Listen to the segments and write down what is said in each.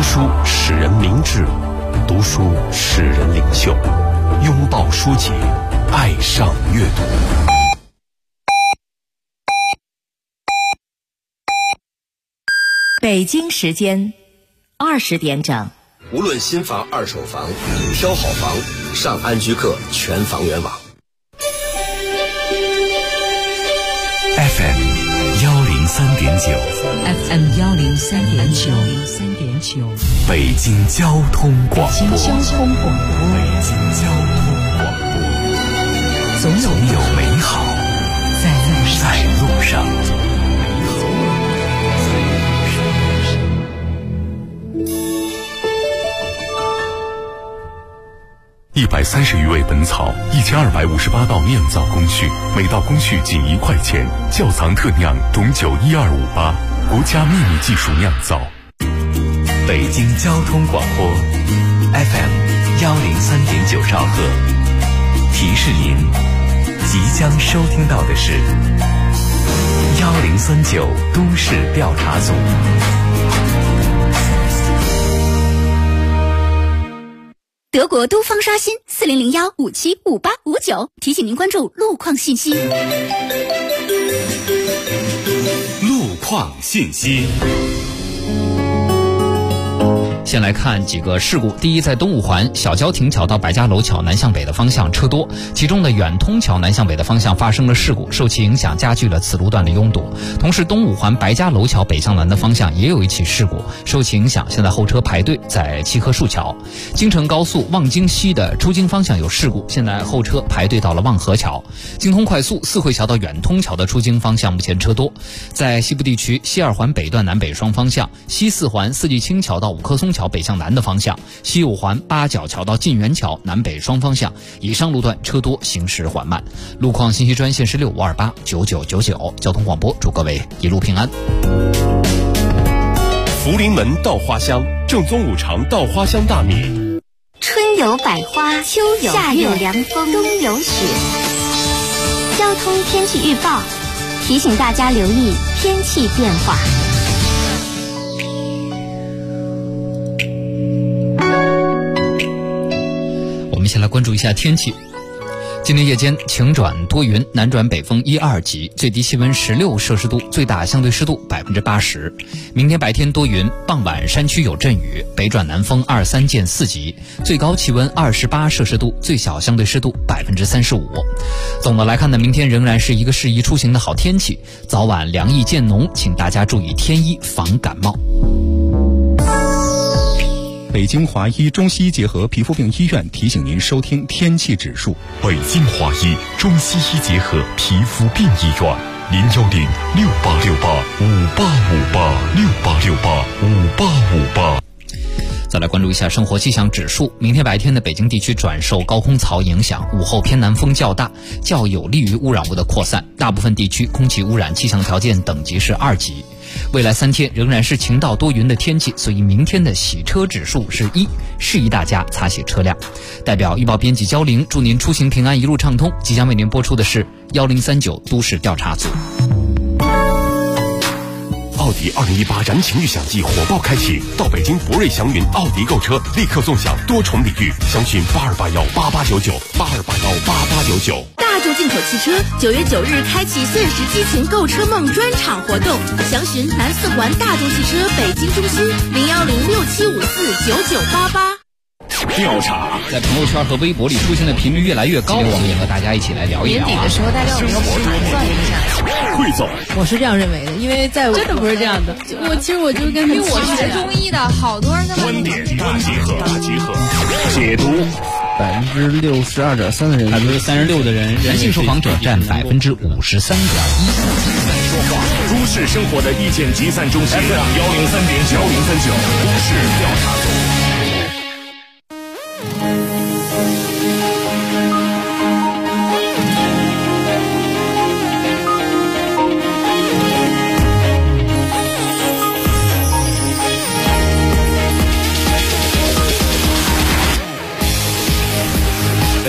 书使人明智，读书使人领袖。拥抱书籍，爱上阅读。 北京时间20点整。 无论新房、二手房，挑好房，上安居客全房源网。 FM 103.9， 北京交通广播，总有美好在路上。130余味本草，1258道酿造工序，每道工序仅1块钱。窖藏特酿种酒12588，国家秘密技术酿造。北京交通广播 FM 103.9兆赫，提示您即将收听到的是1039都市调查组。 德国都方刷新4001575859，提醒您关注路况信息。 路况信息。 先来看几个事故。第一，在东五环小郊亭桥到百家楼桥南向北的方向车多，其中的远通桥南向北的方向发生了事故，受其影响加剧了此路段的拥堵。同时，东五环白家楼桥北向南的方向也有一起事故，受其影响，现在后车排队在七棵树桥。京承高速望京西的出京方向有事故，现在后车排队到了望河桥。京通快速四惠桥到远通桥的出京方向目前车多。在西部地区，西二环北段南北双方向，西四环四季青桥到五棵松桥北向南的方向，西五环八角桥到晋源桥南北双方向，以上路段车多，行驶缓慢。路况信息专线是65289999，交通广播祝各位一路平安。 福临门稻花香，正宗五常稻花香大米。 春有百花，秋有夏有凉风，冬有雪。交通天气预报提醒大家留意天气变化。 我们先来关注一下天气。今天夜间晴转多云，南转北风1、2级，最低气温16摄氏度，最大相对湿度80%。明天白天多云，傍晚山区有阵雨，北转南风2、3见4级，最高气温28摄氏度，最小相对湿度35%。总的来看呢，明天仍然是一个适宜出行的好天气，早晚凉意渐浓，请大家注意添衣防感冒。 北京华医中西医结合皮肤病医院提醒您收听天气指数。 北京华医中西医结合皮肤病医院，01068685858，68685858。 再来关注一下生活气象指数。明天白天的北京地区转受高空槽影响，午后偏南风较大，较有利于污染物的扩散，大部分地区空气污染气象条件等级是2级。未来3天仍然是晴到多云的天气，所以明天的洗车指数是1，适宜大家擦洗车辆。代表预报编辑焦玲，祝您出行平安，一路畅通。即将为您播出的是1039都市调查组。 奥迪2018燃情预享季火爆开启，到北京博瑞祥云奥迪购车，立刻送享多重礼遇，详询82818899，82818899。 大众进口汽车9月9日开启限时激情购车梦专场活动，详询南四环大众汽车北京中心01067549988。 调查在朋友圈和微博里出现的频率越来越高，我们也和大家一起来聊一聊。 年底的时候，大家有没有把算一下？ 汇总， 我是这样认为的，因为在真的不是这样的。我就跟因为我学中医的，好多人他们观点大集合，解读。 62.3%的人 ，36%的人，男性受访者占53.1%。 说话，都市生活的意见集散中心，103.9，103.9都市调查组。 北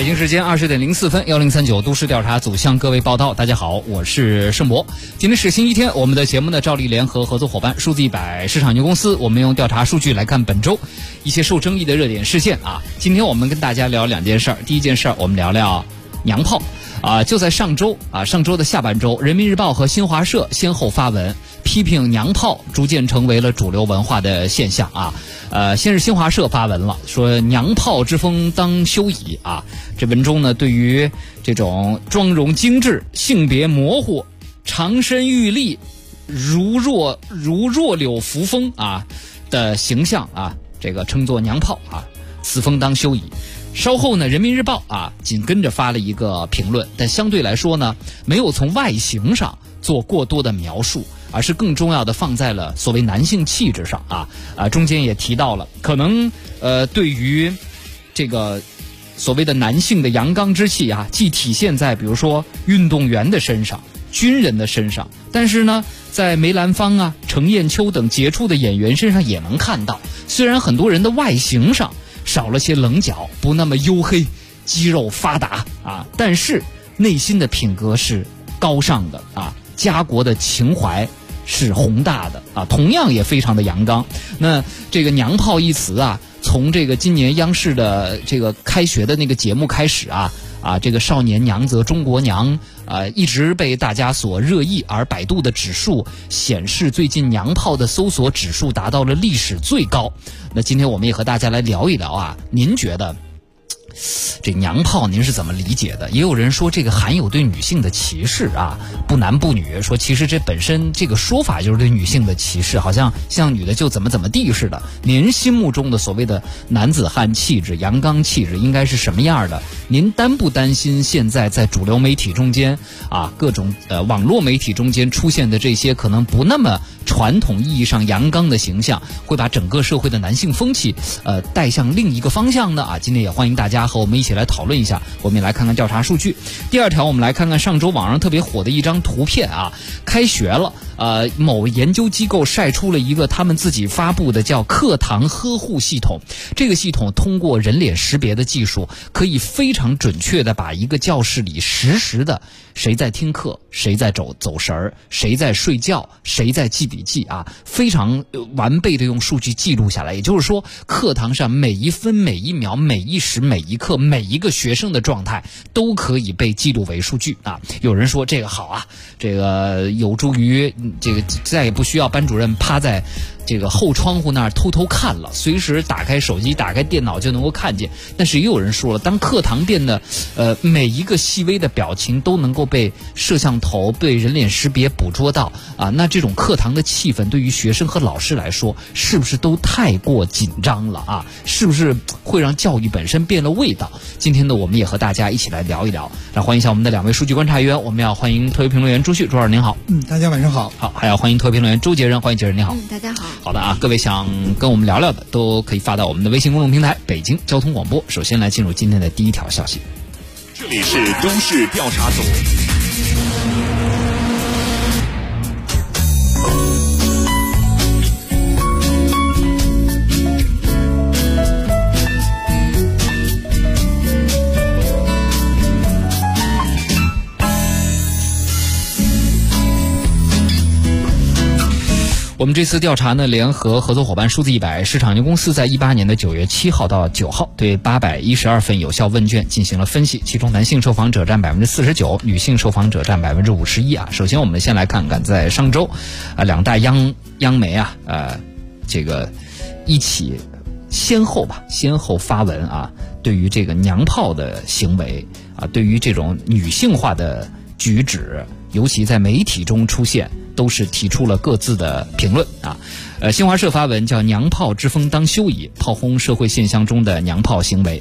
京时间20点04分，1039都市调查组向各位报道。大家好，我是盛博。今天是星期天，我们的节目呢照例联合合作伙伴数字100市场有限公司，我们用调查数据来看本周一些受争议的热点事件啊。今天我们跟大家聊两件事儿。第一件事儿，我们聊聊娘炮啊。就在上周的下半周，人民日报和新华社先后发文批评娘炮逐渐成为了主流文化的现象啊。先是新华社发文了，说娘炮之风当休矣啊。这文中呢，对于这种妆容精致、性别模糊、长身玉立、如弱柳扶风啊的形象啊，这个称作娘炮啊，此风当休矣。稍后呢，人民日报紧跟着发了一个评论，但相对来说呢，没有从外形上做过多的描述，而是更重要的放在了所谓男性气质上中间也提到了，可能对于这个所谓的男性的阳刚之气既体现在比如说运动员的身上、军人的身上，但是呢，在梅兰芳程砚秋等杰出的演员身上也能看到。虽然很多人的外形上少了些棱角，不那么黝黑，肌肉发达但是内心的品格是高尚的家国的情怀是宏大的同样也非常的阳刚。那这个娘炮一词从这个今年央视的这个开学的那个节目开始这个少年娘则中国娘一直被大家所热议，而百度的指数显示最近娘炮的搜索指数达到了历史最高。那今天我们也和大家来聊一聊您觉得这娘炮您是怎么理解的？也有人说这个含有对女性的歧视不男不女，说其实这本身这个说法就是对女性的歧视，好像像女的就怎么地似的。您心目中的所谓的男子汉气质、阳刚气质应该是什么样的？您担不担心现在在主流媒体中间各种网络媒体中间出现的这些可能不那么传统意义上阳刚的形象，会把整个社会的男性风气带向另一个方向呢？今天也欢迎大家和我们一起来讨论一下。我们也来看看调查数据。第二条，我们来看看上周网上特别火的一张图片开学了，某研究机构晒出了一个他们自己发布的叫课堂呵护系统。这个系统通过人脸识别的技术，可以非常准确的把一个教室里实时的谁在听课，谁在走神儿，谁在睡觉，谁在记笔记非常完备的用数据记录下来。也就是说，课堂上每一分每一秒每一时每一刻每一个学生的状态都可以被记录为数据有人说这个好这个有助于这个再也不需要班主任趴在这个后窗户那儿偷偷看了，随时打开手机打开电脑就能够看见。但是也有人说了，当课堂变得每一个细微的表情都能够被摄像头被人脸识别捕捉到那这种课堂的气氛对于学生和老师来说是不是都太过紧张了是不是会让教育本身变了味道？今天呢，我们也和大家一起来聊一聊。来欢迎一下我们的两位数据观察员。我们要欢迎特约评论员朱旭，朱老师您好。 大家晚上好。 好，还要欢迎特约评论员周杰仁，欢迎杰仁您好。 大家好。 好的各位想跟我们聊聊的都可以发到我们的微信公众平台北京交通广播。首先来进入今天的第一条消息。 这里是都市调查组。 我们这次调查呢，联合合作伙伴数字100市场有限公司在18年的9月7号到9号对812份有效问卷进行了分析，其中男性受访者占49%，女性受访者占51%首先我们先来看看在上周两大央媒这个一起先后发文对于这个娘炮的行为对于这种女性化的举止，尤其在媒体中出现，都是提出了各自的评论新华社发文叫娘炮之风当休矣，炮轰社会现象中的娘炮行为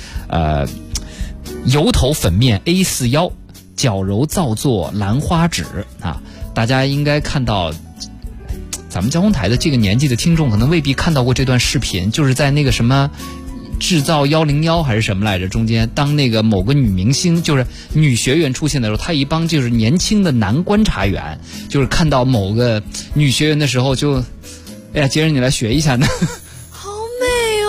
油头粉面 A4 腰，矫揉造作兰花指大家应该看到，咱们交通台的这个年纪的听众可能未必看到过这段视频，就是在那个什么制造101还是什么来着，中间当那个某个女明星就是女学员出现的时候，她一帮就是年轻的男观察员就是看到某个女学员的时候就，哎呀，杰仁你来学一下呢。 好美哦，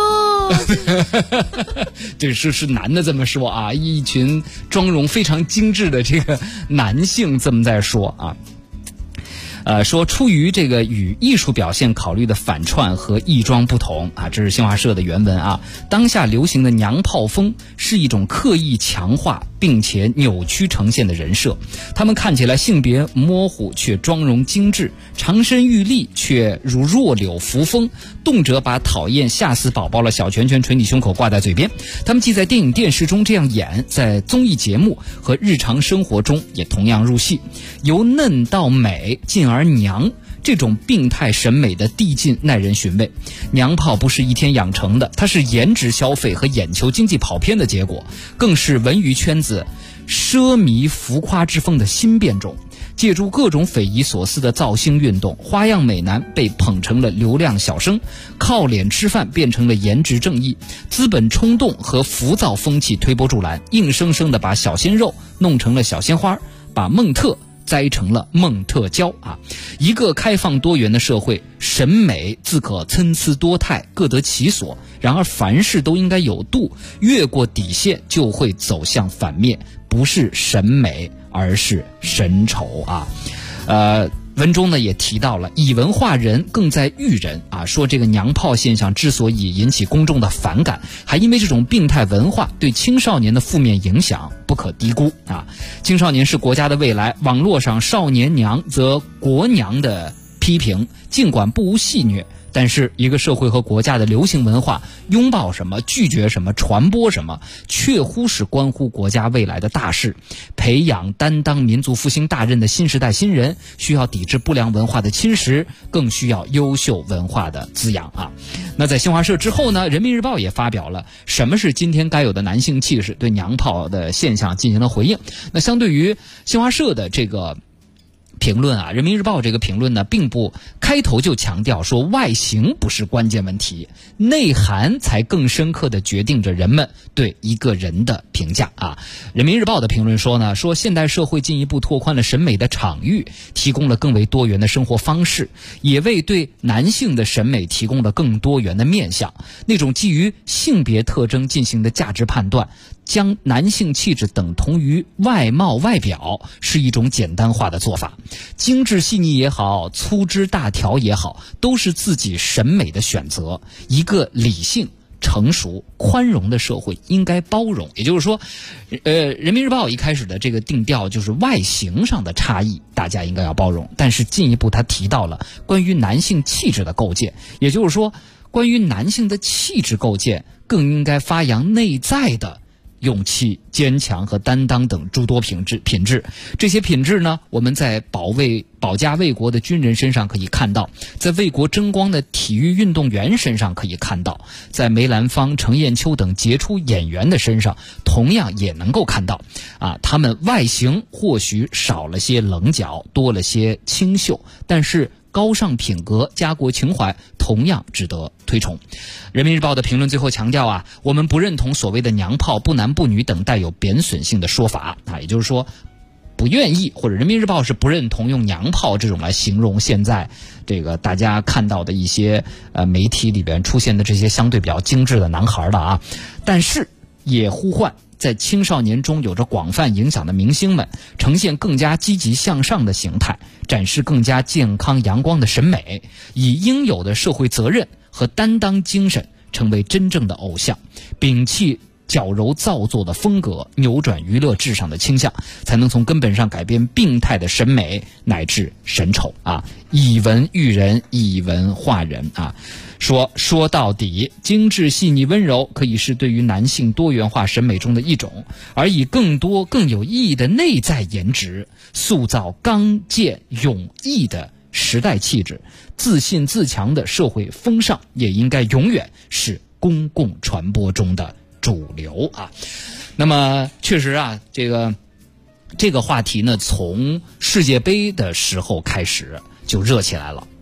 对，是男的这么说啊，一群妆容非常精致的这个男性这么在说啊。说出于这个与艺术表现考虑的反串和异装不同啊，这是新华社的原文啊。当下流行的娘炮风是一种刻意强化并且扭曲呈现的人设，他们看起来性别模糊却妆容精致，长身玉立却如弱柳扶风，动辄把讨厌吓死宝宝了小拳拳捶你胸口挂在嘴边。他们既在电影电视中这样演，在综艺节目和日常生活中也同样入戏，由嫩到美进而娘，这种病态审美的递进耐人寻味。娘炮不是一天养成的，它是颜值消费和眼球经济跑偏的结果，更是文娱圈子奢靡浮夸之风的新变种。借助各种匪夷所思的造星运动，花样美男被捧成了流量小生，靠脸吃饭变成了颜值正义，资本冲动和浮躁风气推波助澜，硬生生地把小鲜肉弄成了小鲜花，把孟特栽成了孟特娇啊！一个开放多元的社会，审美自可参差多态，各得其所。然而凡事都应该有度，越过底线就会走向反面，不是审美，而是审丑啊！文中呢也提到了以文化人更在育人啊，说这个娘炮现象之所以引起公众的反感，还因为这种病态文化对青少年的负面影响不可低估啊。青少年是国家的未来，网络上少年娘则国娘的批评尽管不无戏谑，但是一个社会和国家的流行文化拥抱什么，拒绝什么，传播什么，却忽视关乎国家未来的大事。培养担当民族复兴大任的新时代新人，需要抵制不良文化的侵蚀，更需要优秀文化的滋养啊。那在新华社之后呢，人民日报也发表了什么是今天该有的男性气势，对娘炮的现象进行了回应。那相对于新华社的这个评论啊，人民日报这个评论呢，并不开头就强调说外形不是关键问题，内涵才更深刻地决定着人们对一个人的评价啊。人民日报的评论说呢，说现代社会进一步拓宽了审美的场域，提供了更为多元的生活方式，也为对男性的审美提供了更多元的面向。那种基于性别特征进行的价值判断，将男性气质等同于外貌外表，是一种简单化的做法。精致细腻也好，粗枝大条也好，都是自己审美的选择。一个理性、成熟、宽容的社会应该包容。也就是说，人民日报一开始的这个定调就是外形上的差异，大家应该要包容。但是进一步他提到了关于男性气质的构建，也就是说，关于男性的气质构建，更应该发扬内在的勇气、坚强和担当等诸多品质。这些品质呢，我们在保家卫国的军人身上可以看到，在为国争光的体育运动员身上可以看到，在梅兰芳、程砚秋等杰出演员的身上同样也能够看到啊。他们外形或许少了些棱角，多了些清秀，但是高尚品格、家国情怀同样值得推崇。人民日报的评论最后强调啊，我们不认同所谓的娘炮、不男不女等带有贬损性的说法啊，也就是说不愿意，或者人民日报是不认同用娘炮这种来形容现在这个大家看到的一些媒体里边出现的这些相对比较精致的男孩的啊，但是也呼唤在青少年中有着广泛影响的明星们呈现更加积极向上的形态，展示更加健康阳光的审美，以应有的社会责任和担当精神成为真正的偶像，摒弃矫揉造作的风格，扭转娱乐至上的倾向，才能从根本上改变病态的审美乃至审丑啊！以文育人，以文化人啊！说到底，精致细腻温柔可以是对于男性多元化审美中的一种，而以更多更有意义的内在颜值，塑造刚健勇毅的时代气质，自信自强的社会风尚，也应该永远是公共传播中的主流啊。那么确实啊，这个话题呢，从世界杯的时候开始就热起来了。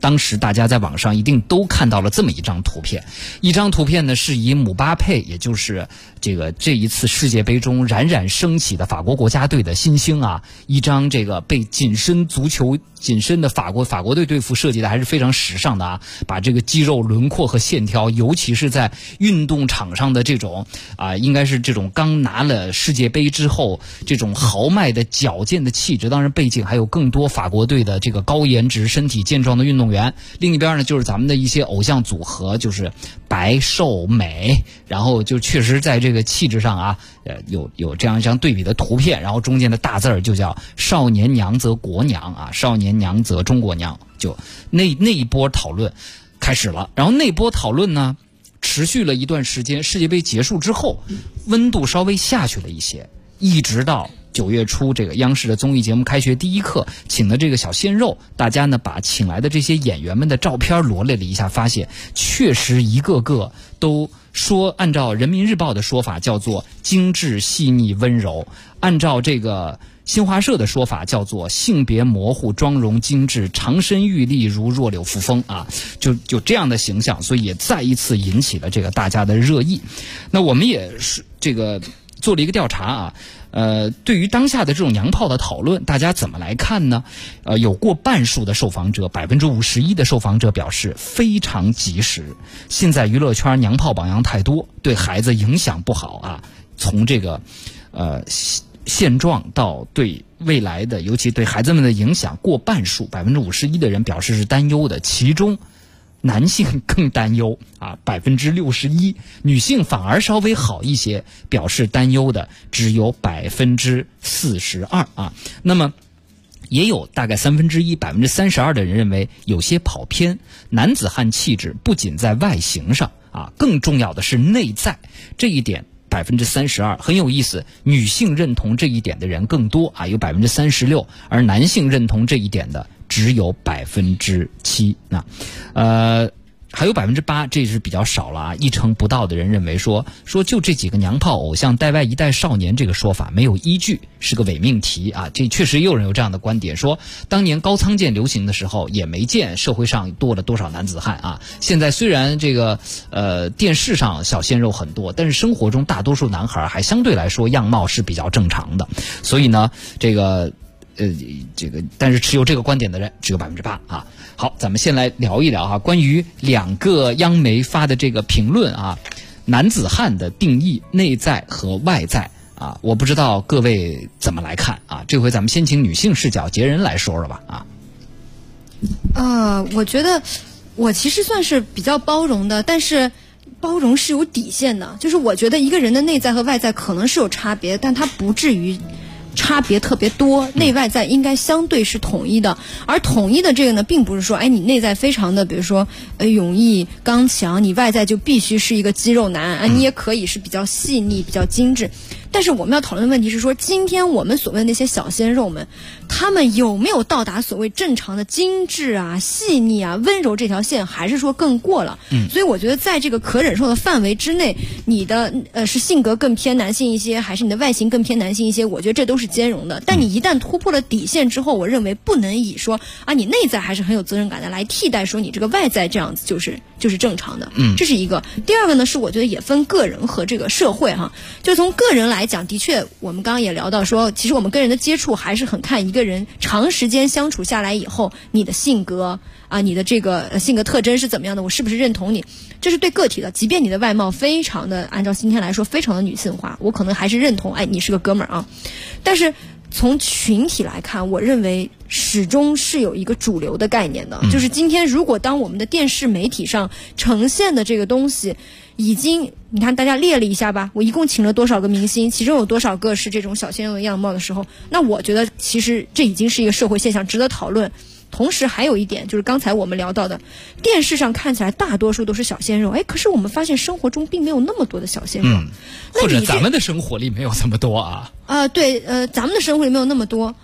当时大家在网上一定都看到了这么一张图片，一张图片呢是以姆巴佩，也就是这一次世界杯中冉冉升起的法国国家队的新星啊，一张这个被紧身的法国队队服设计的还是非常时尚的啊，把这个肌肉轮廓和线条，尤其是在运动场上的这种应该是这种刚拿了世界杯之后这种豪迈的矫健的气质。当然背景还有更多法国队的这个高颜值身体健壮的运动员，另一边呢就是咱们的一些偶像组合，就是白瘦美，然后就确实在这个气质上啊有这样一张对比的图片，然后中间的大字就叫少年娘则国娘啊，少年娘则中国娘，就那一波讨论开始了。然后那波讨论呢持续了一段时间，世界杯结束之后温度稍微下去了一些，一直到9月初这个央视的综艺节目开学第一课请的这个小鲜肉，大家呢把请来的这些演员们的照片罗列了一下，发现确实一个个都说，按照人民日报的说法叫做精致细腻温柔，按照这个新华社的说法叫做性别模糊妆容精致，长身玉立如弱柳扶风啊，就这样的形象，所以也再一次引起了这个大家的热议。那我们也是这个做了一个调查啊，对于当下的这种娘炮的讨论，大家怎么来看呢？有过半数的受访者，51%的受访者表示非常及时。现在娱乐圈娘炮榜样太多，对孩子影响不好啊。从这个现状到对未来的，尤其对孩子们的影响，过半数51%的人表示是担忧的，其中男性更担忧啊，61%，女性反而稍微好一些，表示担忧的只有42%啊。那么也有大概1/3，32%的人认为有些跑偏，男子汉气质不仅在外形上啊，更重要的是内在，这一点32%很有意思，女性认同这一点的人更多啊，有36%，而男性认同这一点的只有7%。那还有8%，这是比较少了啊，1成不到的人认为说就这几个娘炮偶像带外一代少年这个说法没有依据，是个伪命题啊。这确实也有人有这样的观点，说当年高仓健流行的时候也没见社会上多了多少男子汉啊。现在虽然这个电视上小鲜肉很多，但是生活中大多数男孩还相对来说样貌是比较正常的，所以呢但是持有这个观点的人只有8%啊。好，咱们先来聊一聊啊，关于2个央媒发的这个评论啊，男子汉的定义，内在和外在啊，我不知道各位怎么来看啊？这回咱们先请女性视角婕人来说说吧啊。我觉得我其实算是比较包容的，但是包容是有底线的，就是我觉得一个人的内在和外在可能是有差别，但他不至于差别特别多，内外在应该相对是统一的。而统一的这个呢，并不是说你内在非常的比如说勇毅刚强，你外在就必须是一个肌肉男啊，你也可以是比较细腻比较精致。但是我们要讨论的问题是说，今天我们所谓的那些小鲜肉们，他们有没有到达所谓正常的精致啊、细腻啊、温柔这条线，还是说更过了？所以我觉得在这个可忍受的范围之内，你的是性格更偏男性一些，还是你的外形更偏男性一些，我觉得这都是兼容的。但你一旦突破了底线之后，我认为不能以说你内在还是很有责任感的来替代说你这个外在这样子就是正常的。这是一个。第二个呢，是我觉得也分个人和这个社会哈。就从个人来讲，的确我们刚刚也聊到说，其实我们跟人的接触还是很看一个人长时间相处下来以后，你的性格啊，你的这个性格特征是怎么样的，我是不是认同你，这是对个体的。即便你的外貌非常的按照今天来说非常的女性化，我可能还是认同你是个哥们儿啊。但是从群体来看，我认为始终是有一个主流的概念的，就是今天如果当我们的电视媒体上呈现的这个东西已经，你看大家列了一下吧，我一共请了多少个明星，其中有多少个是这种小鲜肉的样貌的时候，那我觉得其实这已经是一个社会现象，值得讨论。同时还有一点就是刚才我们聊到的，电视上看起来大多数都是小鲜肉，可是我们发现生活中并没有那么多的小鲜肉， 或者咱们的生活里没有这么多啊。 对，咱们的生活里没有那么多。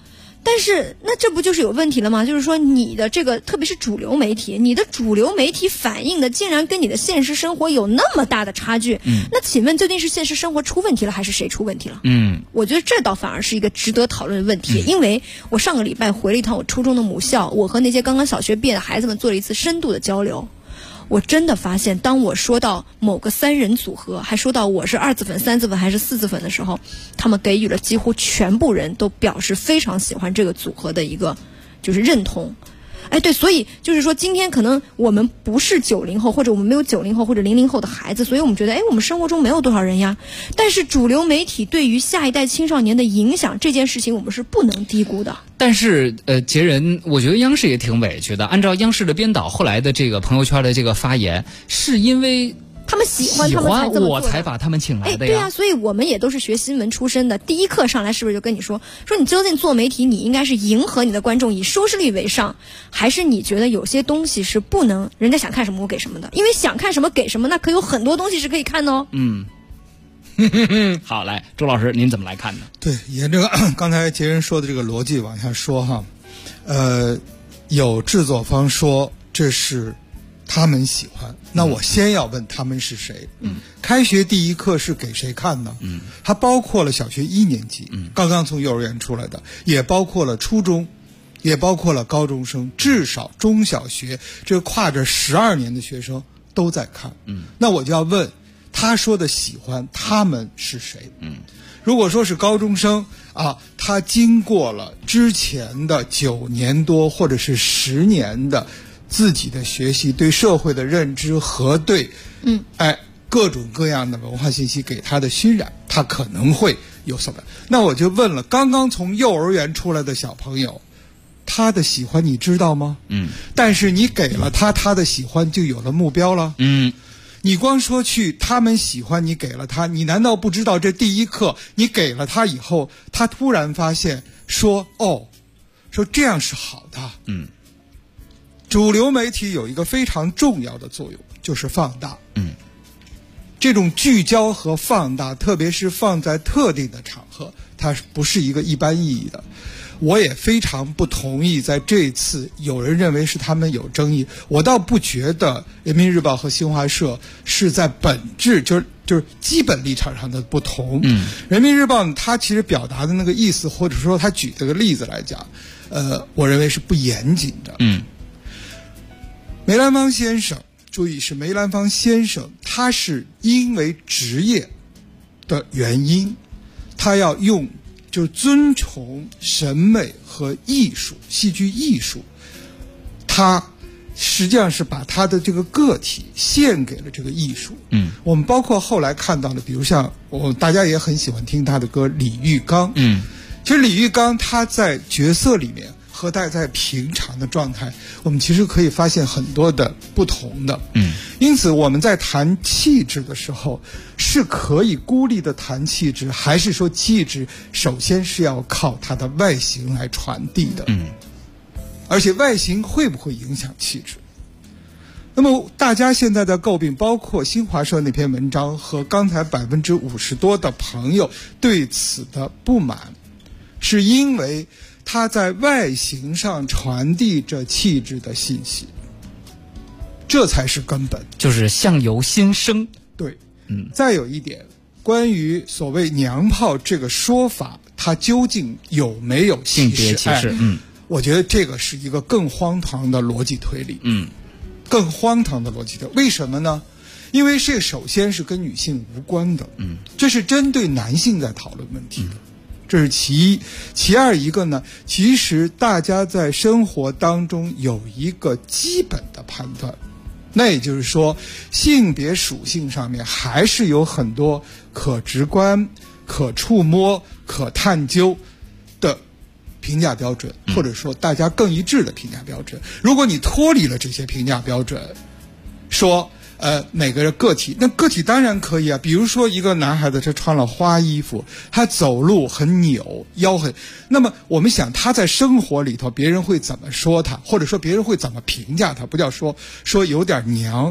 但是那这不就是有问题了吗？就是说你的这个特别是主流媒体，你的主流媒体反映的竟然跟你的现实生活有那么大的差距。那请问究竟是现实生活出问题了，还是谁出问题了？我觉得这倒反而是一个值得讨论的问题。因为我上个礼拜回了一趟我初中的母校，我和那些刚刚小学毕业的孩子们做了一次深度的交流。我真的发现，当我说到某个3人组合，还说到我是2次粉、3次粉还是4次粉的时候，他们给予了几乎全部人都表示非常喜欢这个组合的一个就是认同。对，所以就是说今天可能我们不是90后，或者我们没有90后或者00后的孩子，所以我们觉得我们生活中没有多少人呀。但是主流媒体对于下一代青少年的影响这件事情，我们是不能低估的。 但是杰人，我觉得央视也挺委屈的。按照央视的编导后来的这个朋友圈的这个发言，是因为他们喜欢他们才这么做的， 我才把他们请来的呀。 对呀，所以我们也都是学新闻出身的，第一课上来是不是就跟你说你究竟做媒体，你应该是迎合你的观众，以收视率为上，还是你觉得有些东西是不能人家想看什么我给什么的？因为想看什么给什么，那可有很多东西是可以看的哦。 好，来，周老师您怎么来看呢？ 对，沿着刚才杰人说的这个逻辑往下说哈，有制作方说这是他们喜欢，那我先要问他们是谁。开学第一课是给谁看呢？它包括了小学1年级，刚刚从幼儿园出来的，也包括了初中，也包括了高中生，至少中小学这跨着12年的学生都在看。那我就要问，他说的喜欢他们是谁？如果说是高中生啊，他经过了之前的9年多或者是10年的自己的学习，对社会的认知和对各种各样的文化信息给他的熏染，他可能会有所感。那我就问了，刚刚从幼儿园出来的小朋友，他的喜欢你知道吗？但是你给了他的喜欢就有了目标了。你光说去他们喜欢你给了他，你难道不知道这第一课你给了他以后，他突然发现说这样是好的。主流媒体有一个非常重要的作用，就是放大。这种聚焦和放大，特别是放在特定的场合，它不是一个一般意义的。我也非常不同意在这次有人认为是他们有争议，我倒不觉得人民日报和新华社是在本质就是基本立场上的不同。人民日报它其实表达的那个意思，或者说他举这个例子来讲，我认为是不严谨的。梅兰芳先生，注意是梅兰芳先生，他是因为职业的原因，他要用就尊崇审美和艺术，戏剧艺术，他实际上是把他的这个个体献给了这个艺术。我们包括后来看到的，比如像大家也很喜欢听他的歌李玉刚。其实李玉刚他在角色里面和他在平常的状态，我们其实可以发现很多的不同的。因此我们在谈气质的时候，是可以孤立的谈气质，还是说气质首先是要靠它的外形来传递的？而且外形会不会影响气质？那么大家现在的诟病，包括新华社那篇文章和刚才50%多的朋友对此的不满，是因为它在外形上传递着气质的信息，这才是根本， 就是相由心生。 对，再有一点，关于所谓娘炮这个说法，它究竟有没有歧视？性别歧视？我觉得这个是一个更荒唐的逻辑推理。更荒唐的逻辑推理，为什么呢？因为这首先是跟女性无关的，这是针对男性在讨论问题的。这是其一。其二一个呢，其实大家在生活当中有一个基本的判断，那也就是说性别属性上面还是有很多可直观、可触摸、可探究的评价标准，或者说大家更一致的评价标准。如果你脱离了这些评价标准，说每个人个体，那个体当然可以啊。比如说一个男孩子他穿了花衣服，他走路很扭，腰很，那么我们想他在生活里头别人会怎么说他，或者说别人会怎么评价他，不叫说有点娘，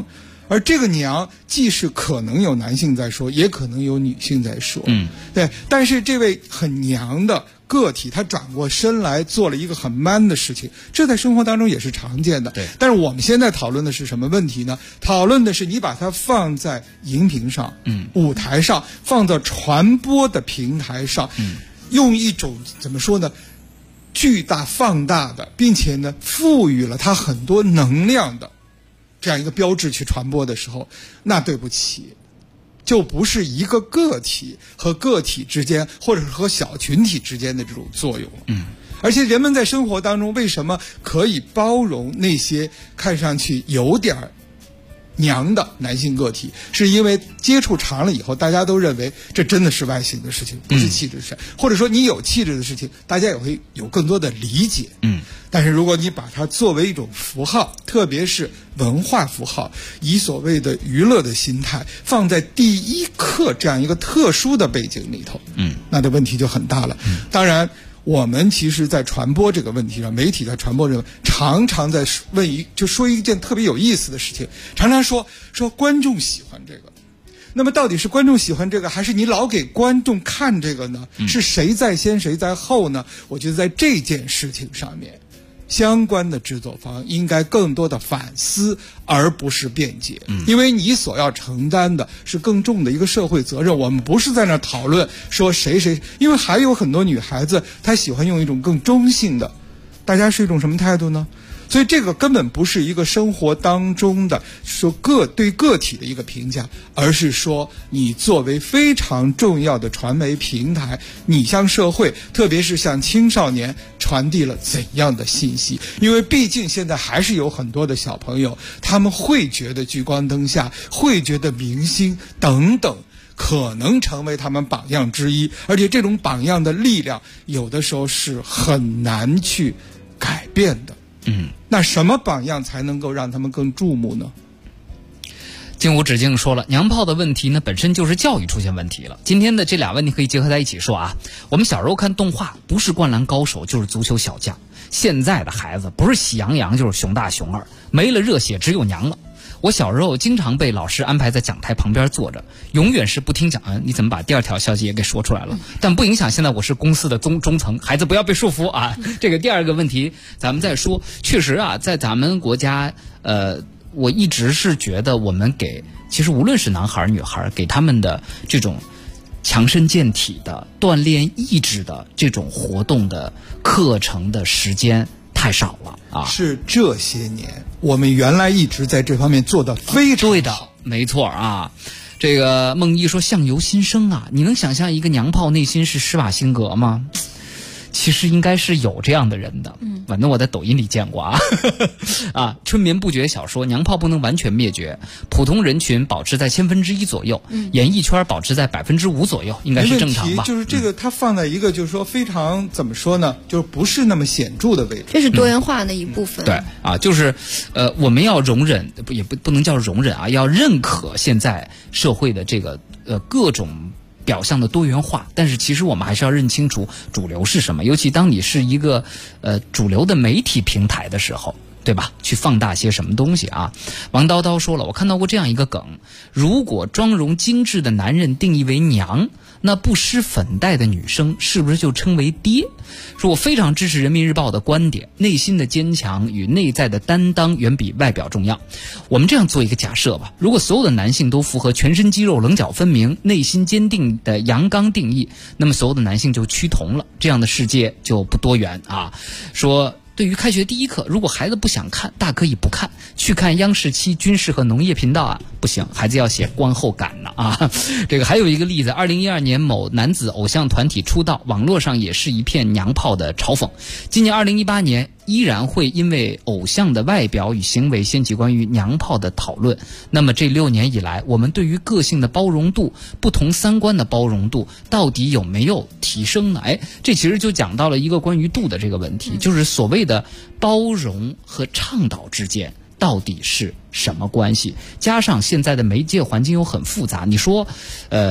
而这个娘既是可能有男性在说，也可能有女性在说，对。但是这位很娘的个体，他转过身来做了一个很 man 的事情，这在生活当中也是常见的。 对。 但是我们现在讨论的是什么问题呢？讨论的是你把它放在荧屏上，舞台上，放在传播的平台上，用一种怎么说呢？巨大放大的，并且呢赋予了它很多能量的这样一个标志去传播的时候，那对不起，就不是一个个体和个体之间，或者是和小群体之间的这种作用。而且人们在生活当中为什么可以包容那些看上去有点娘的男性个体，是因为接触长了以后，大家都认为这真的是外形的事情，不是气质的事，或者说你有气质的事情，大家也会有更多的理解。但是如果你把它作为一种符号，特别是文化符号，以所谓的娱乐的心态放在第一课这样一个特殊的背景里头，那的问题就很大了。当然我们其实在传播这个问题上，媒体在传播这个，常常在就说一件特别有意思的事情，常常说观众喜欢这个。那么到底是观众喜欢这个，还是你老给观众看这个呢？是谁在先谁在后呢？我觉得在这件事情上面，相关的制作方应该更多的反思，而不是辩解。因为你所要承担的是更重的一个社会责任。我们不是在那讨论说谁，因为还有很多女孩子她喜欢用一种更中性的，大家是一种什么态度呢？所以这个根本不是一个生活当中的说对个体的一个评价，而是说你作为非常重要的传媒平台，你向社会，特别是向青少年传递了怎样的信息。因为毕竟现在还是有很多的小朋友，他们会觉得聚光灯下，会觉得明星等等可能成为他们榜样之一，而且这种榜样的力量有的时候是很难去改变的。那什么榜样才能够让他们更注目呢？ 金武指径说了，娘炮的问题呢，本身就是教育出现问题了。今天的这俩问题可以结合在一起说啊。我们小时候看动画，不是灌篮高手就是足球小将，现在的孩子不是喜羊羊就是熊大熊二，没了热血只有娘了。我小时候经常被老师安排在讲台旁边坐着，永远是不听讲。你怎么把第二条消息也给说出来了？但不影响现在我是公司的中层，孩子不要被束缚啊。这个第二个问题咱们再说。确实啊，在咱们国家我一直是觉得我们其实无论是男孩女孩，给他们的这种强身健体的锻炼意志的这种活动的课程的时间太少了啊！ 是这些年我们原来一直在这方面做得非常好。 对的，没错啊。这个梦一说相由心生啊，你能想象一个娘炮内心是施瓦辛格吗？其实应该是有这样的人的，反正我在抖音里见过啊。啊，春眠不觉晓说娘炮不能完全灭绝，普通人群保持在1/1000左右，演艺圈保持在5%左右，应该是正常吧？ 就是这个，它放在一个就是说非常怎么说呢，就是不是那么显著的位置。 这是多元化的一部分。 对啊，就是我们要容忍，也不能叫容忍啊，要认可现在社会的这个各种表象的多元化，但是其实我们还是要认清楚主流是什么，尤其当你是一个主流的媒体平台的时候，对吧？去放大些什么东西啊？王叨叨说了，我看到过这样一个梗：如果妆容精致的男人定义为娘，那不施粉黛的女生是不是就称为爹？说我非常支持人民日报的观点，内心的坚强与内在的担当远比外表重要。我们这样做一个假设吧，如果所有的男性都符合全身肌肉棱角分明内心坚定的阳刚定义，那么所有的男性就趋同了，这样的世界就不多元啊。说对于开学第一课，如果孩子不想看，大可以不看，去看央视7军事和农业频道啊，不行，孩子要写观后感呢啊。这个还有一个例子，2012年某男子偶像团体出道，网络上也是一片娘炮的嘲讽。今年2018年依然会因为偶像的外表与行为掀起关于娘炮的讨论。那么这6年以来，我们对于个性的包容度、不同三观的包容度到底有没有提升呢？这其实就讲到了一个关于度的这个问题，就是所谓的包容和倡导之间到底是什么关系？加上现在的媒介环境又很复杂，你说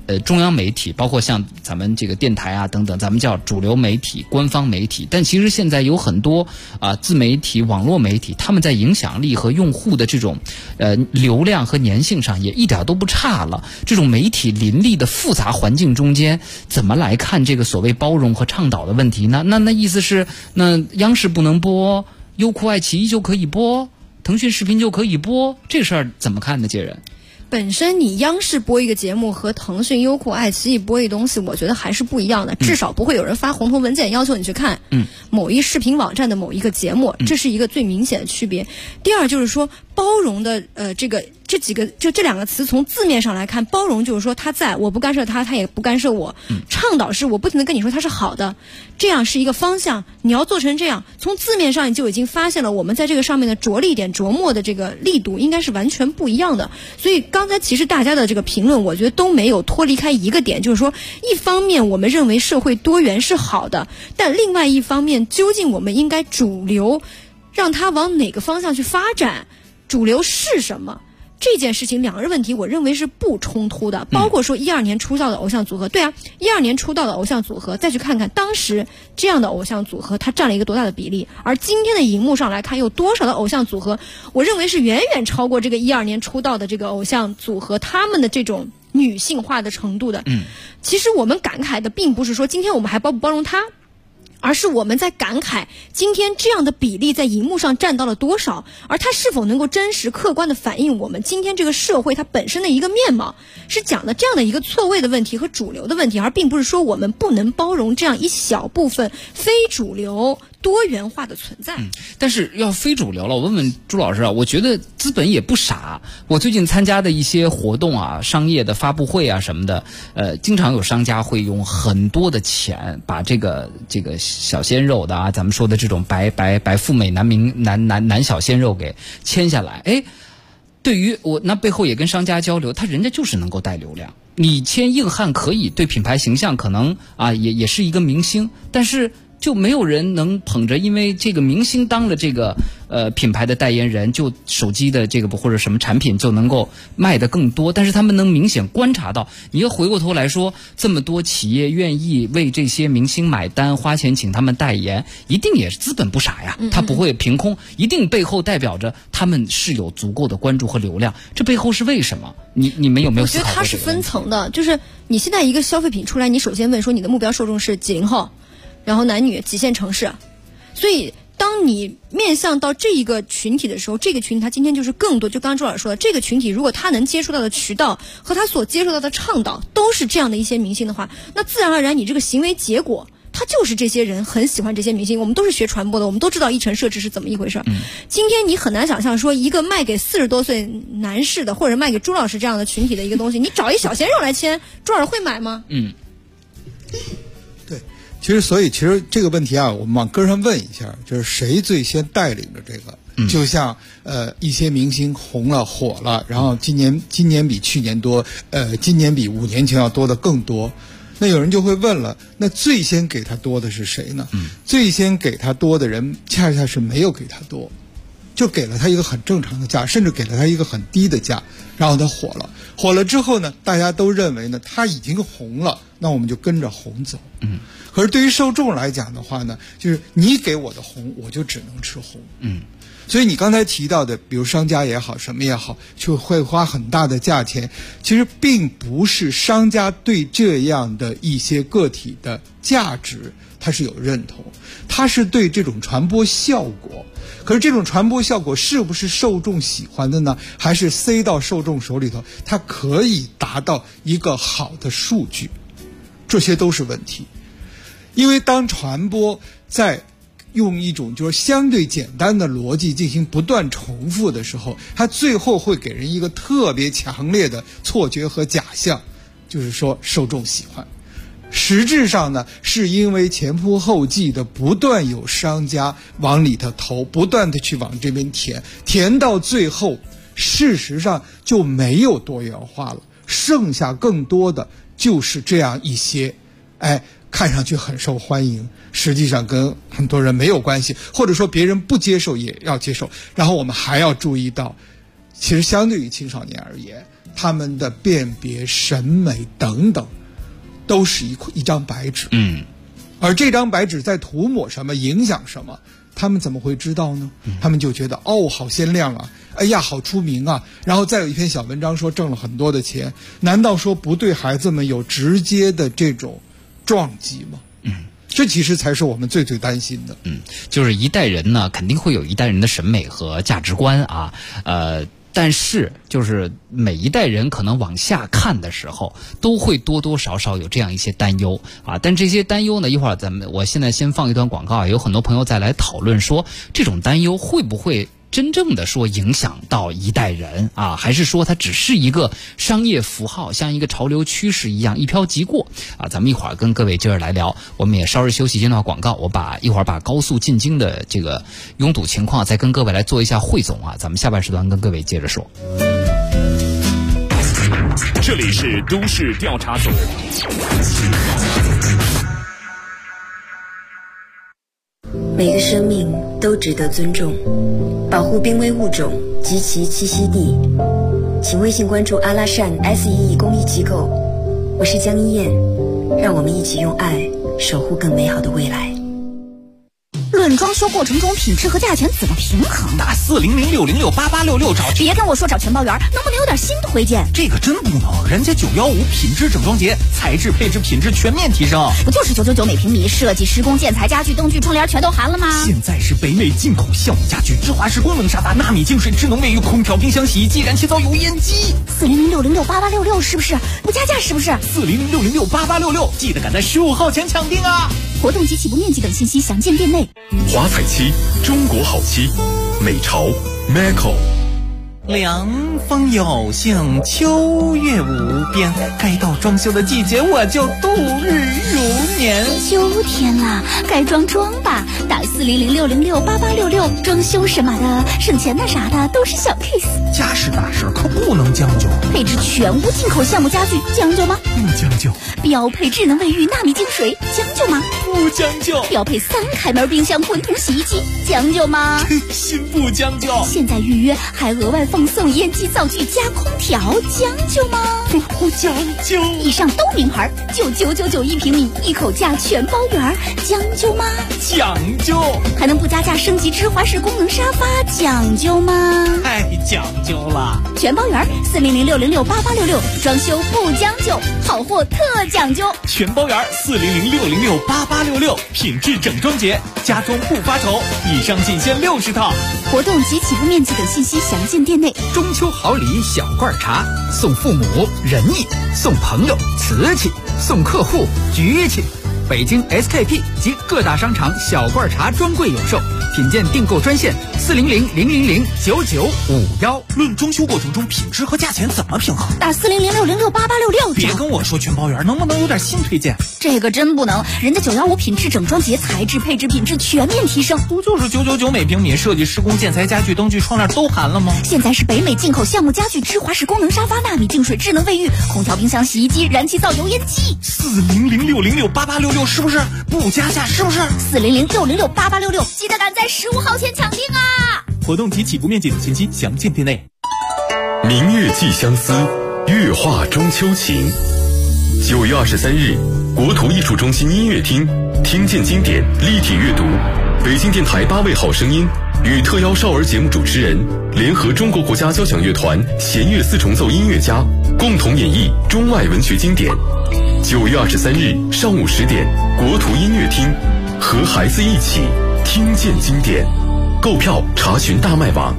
中央媒体，包括像咱们这个电台啊等等，咱们叫主流媒体、官方媒体。但其实现在有很多自媒体、网络媒体，他们在影响力和用户的这种流量和粘性上也一点都不差了。这种媒体林立的复杂环境中间，怎么来看这个所谓包容和倡导的问题呢？那意思是，那央视不能播，优酷、爱奇艺就可以播，腾讯视频就可以播，这事儿怎么看呢？介人？ 本身你央视播一个节目和腾讯、优酷、爱奇艺播一东西，我觉得还是不一样的，至少不会有人发红头文件要求你去看某一视频网站的某一个节目，这是一个最明显的区别。第二就是说包容的这两个词从字面上来看，包容就是说他在，我不干涉他，他也不干涉我。倡导是我不停地跟你说他是好的，这样是一个方向，你要做成这样。从字面上你就已经发现了我们在这个上面的着力点、琢磨的这个力度应该是完全不一样的。所以刚才其实大家的这个评论，我觉得都没有脱离开一个点，就是说一方面我们认为社会多元是好的，但另外一方面究竟我们应该主流让它往哪个方向去发展，主流是什么？这件事情两个问题我认为是不冲突的，包括说12年出道的偶像组合，对啊，12年出道的偶像组合，再去看看当时这样的偶像组合它占了一个多大的比例，而今天的荧幕上来看有多少的偶像组合，我认为是远远超过这个12年出道的这个偶像组合他们的这种女性化的程度的。其实我们感慨的并不是说今天我们还包不包容他，而是我们在感慨今天这样的比例在荧幕上占到了多少，而它是否能够真实客观的反映我们今天这个社会它本身的一个面貌，是讲的这样的一个错位的问题和主流的问题，而并不是说我们不能包容这样一小部分非主流多元化的存在。 但是要非主流了，我问问朱老师啊，我觉得资本也不傻。我最近参加的一些活动啊，商业的发布会啊什么的，经常有商家会用很多的钱把这个小鲜肉的啊，咱们说的这种白富美男小鲜肉给签下来。对于我那背后也跟商家交流，人家就是能够带流量。你签硬汉可以，对品牌形象可能啊也是一个明星，但是就没有人能捧着因为这个明星当了这个品牌的代言人，就手机的这个或者什么产品就能够卖得更多。但是他们能明显观察到，你要回过头来说，这么多企业愿意为这些明星买单，花钱请他们代言，一定也是资本不傻呀，他不会凭空，一定背后代表着他们是有足够的关注和流量。这背后是为什么？你们有没有思考过这个问题？ 我觉得它是分层的，就是你现在一个消费品出来，你首先问说你的目标受众是几零后，然后男女几线城市，所以当你面向到这一个群体的时候，这个群体他今天就是更多，就刚刚周老师说的，这个群体如果他能接触到的渠道和他所接触到的倡导都是这样的一些明星的话，那自然而然你这个行为结果他就是这些人很喜欢这些明星。我们都是学传播的，我们都知道议程设置是怎么一回事。今天你很难想象说一个卖给40多岁男士的，或者卖给朱老师这样的群体的一个东西，你找一小鲜肉来签，朱老师会买吗？ 对，其实这个问题啊，我们往根上问一下，就是谁最先带领着这个？就像一些明星红了火了，然后今年比去年多，今年比5年前要多的更多。那有人就会问了，那最先给他多的是谁呢？最先给他多的人恰恰是没有给他多，就给了他一个很正常的价，甚至给了他一个很低的价，然后他火了之后呢，大家都认为呢他已经红了，那我们就跟着红走。可是对于受众来讲的话呢，就是你给我的红，我就只能吃红。所以你刚才提到的，比如商家也好，什么也好，就会花很大的价钱。其实并不是商家对这样的一些个体的价值他是有认同，他是对这种传播效果。可是这种传播效果是不是受众喜欢的呢？还是塞到受众手里头，它可以达到一个好的数据？这些都是问题。因为当传播在用一种就是相对简单的逻辑进行不断重复的时候，它最后会给人一个特别强烈的错觉和假象，就是说受众喜欢。实质上呢，是因为前仆后继的不断有商家往里头投，不断的去往这边填到最后，事实上就没有多元化了，剩下更多的就是这样一些看上去很受欢迎，实际上跟很多人没有关系，或者说别人不接受也要接受。然后我们还要注意到， 其实相对于青少年而言，他们的辨别、审美等等，都是一张白纸。而这张白纸在涂抹什么、影响什么，他们怎么会知道呢？他们就觉得好鲜亮啊，哎呀好出名啊，然后再有一篇小文章说挣了很多的钱，难道说不对孩子们有直接的这种撞击吗？这其实才是我们最担心的。 就是一代人呢，肯定会有一代人的审美和价值观啊，但是就是每一代人可能往下看的时候，都会多多少少有这样一些担忧啊。但这些担忧呢，一会儿我现在先放一段广告啊，有很多朋友再来讨论说，这种担忧会不会真正的说影响到一代人啊，还是说它只是一个商业符号，像一个潮流趋势一样一飘即过啊？咱们一会儿跟各位接着来聊。我们也稍事休息，接段广告，一会儿把高速进京的这个拥堵情况再跟各位来做一下汇总啊。咱们下半时段跟各位接着说。 这里是都市调查组。 每个生命都值得尊重，保护濒危物种及其栖息地。请微信关注阿拉善 SEE 公益机构，我是江一燕，让我们一起用爱守护更美好的未来。 论装修过程中品质和价钱怎么平衡？ 打4006068866找。 别跟我说找全包圆，能不能有点新推荐？ 这个真不能，人家915品质整装节，材质配置品质全面提升。 不就是999每平米，设计施工建材家具灯具窗帘全都含了吗？ 现在是北美进口橡木家具，芝华士功能沙发，纳米净水智能卫浴，空调冰箱洗衣机，燃气灶油烟机。 4006068866是不是？不加价是不是 ？4006068866，记得赶在15号前抢订啊！ 活动及起步面积等信息详见店内。 华彩漆，中国好漆，美潮 Maco。 凉风有幸，秋月无边，该到装修的季节，我就度日如年。 秋天了，该装吧，打4006068866，装修什么的，省钱的啥的都是小 case。 家事大事可不能将就， 配置全屋进口橡木家具，将就吗？ 不将就。 标配智能卫浴纳米净水，将就吗？ 不将就。 标配3开门冰箱滚筒洗衣机，将就吗？ 真心不将就。 现在预约还额外放送烟机灶具加空调，将就吗？ 不将就。 以上都名牌，9999一平米，一口价全包圆，将就吗？ 讲究。 还能不加价升级芝华士功能沙发，讲究吗？ 太讲究了。 全包圆4006068866，装修不将就，好货特讲究。 全包圆4006068866，品质整装节，家装不发愁。以上仅限60套。 活动及起步面积等信息详见店内。 中秋好礼小罐茶，送父母仁义，送朋友瓷器，送客户局气。北京 SKP 及各大商场小罐茶专柜有售，品鉴订购专线40000009951。 论装修过程中品质和价钱怎么平衡？ 打4006068866。 别跟我说全包圆，能不能有点新推荐？ 这个真不能，人家915品质整装节，材质配置品质全面提升。 不就是999每平米，设计施工建材家具灯具窗帘都含了吗？ 现在是北美进口橡木家具，芝华士功能沙发，纳米净水智能卫浴，空调冰箱洗衣机，燃气灶油烟机。 4006068866是不是？不加价是不是 ？4006068866，记得赶在15号前抢订啊！ 活动及起步面积等信息详见店内。 明月寄相思，月画中秋情。9月23日，国土艺术中心音乐厅，听见经典立体阅读，北京电台8位好声音与特邀少儿节目主持人联合中国国家交响乐团弦乐4重奏音乐家，共同演绎中外文学经典。9月23日上午10点，国土音乐厅，和孩子一起听见经典。购票查询大麦网。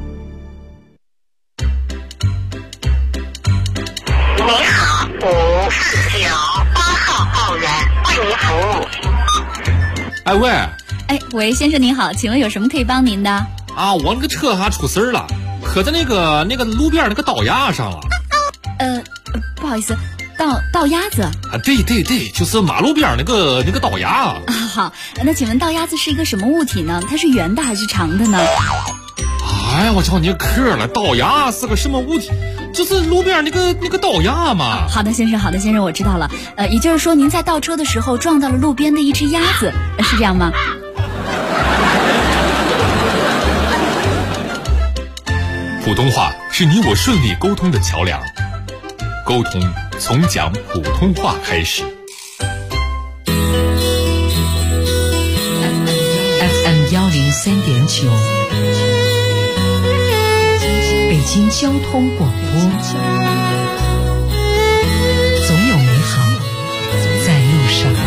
您好，549，8号报员为您服务。 哎喂， 喂，先生您好，请问有什么可以帮您的？ 啊，我那个车还出事儿了，磕在那个路边那个道牙上了。 不好意思，道鸭子啊，对，就是马路边那个道牙啊。 好，那请问道鸭子是一个什么物体呢？它是圆的还是长的呢？ 哎呀，我瞧你磕了，道牙是个什么物体？就是路边那个道牙嘛。 好的，先生，我知道了。也就是说，您在倒车的时候撞到了路边的一只鸭子，是这样吗？ 普通话是你我顺利沟通的桥梁。沟通从讲普通话开始。 FM 103.9，北京交通广播，总有美好在路上。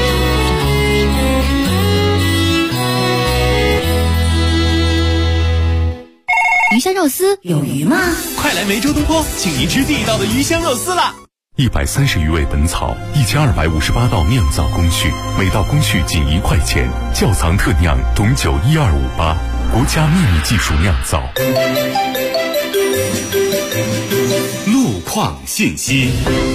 鱼香肉丝有鱼吗？ 快来梅州东坡，请您吃地道的鱼香肉丝啦 ！130余味本草，1258道酿造工序，每道工序仅1块钱，窖藏特酿董酒12588，国家秘密技术酿造。 路况信息。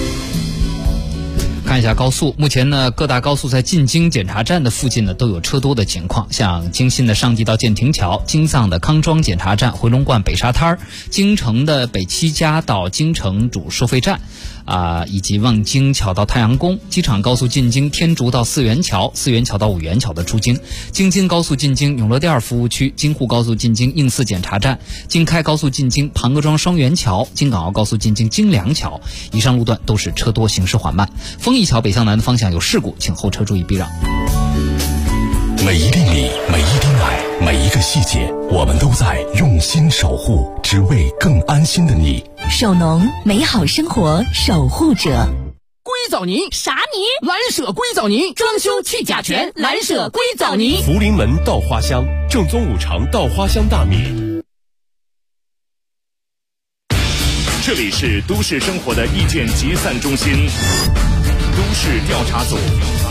看一下高速，目前呢，各大高速在进京检查站的附近呢都有车多的情况，像京新的上地到建亭桥、京藏的康庄检查站、回龙观北沙滩、京城的北七家到京城主收费站，以及望京桥到太阳宫、机场高速进京天竺到四元桥、四元桥到五元桥的出京、京津高速进京永乐第二服务区、京沪高速进京应四检查站、京开高速进京庞各庄双元桥、京港澳高速进京京梁桥，以上路段都是车多，行驶缓慢。丰益桥北向南的方向有事故，请后车注意避让。 每一粒米，每一滴奶，每一个细节，我们都在用心守护，只为更安心的你。 首农，美好生活守护者。 硅藻泥啥泥？ 蓝舍硅藻泥，装修去甲醛，蓝舍硅藻泥。 福临门稻花香，正宗五常稻花香大米。这里是都市生活的意见集散中心，都市调查组。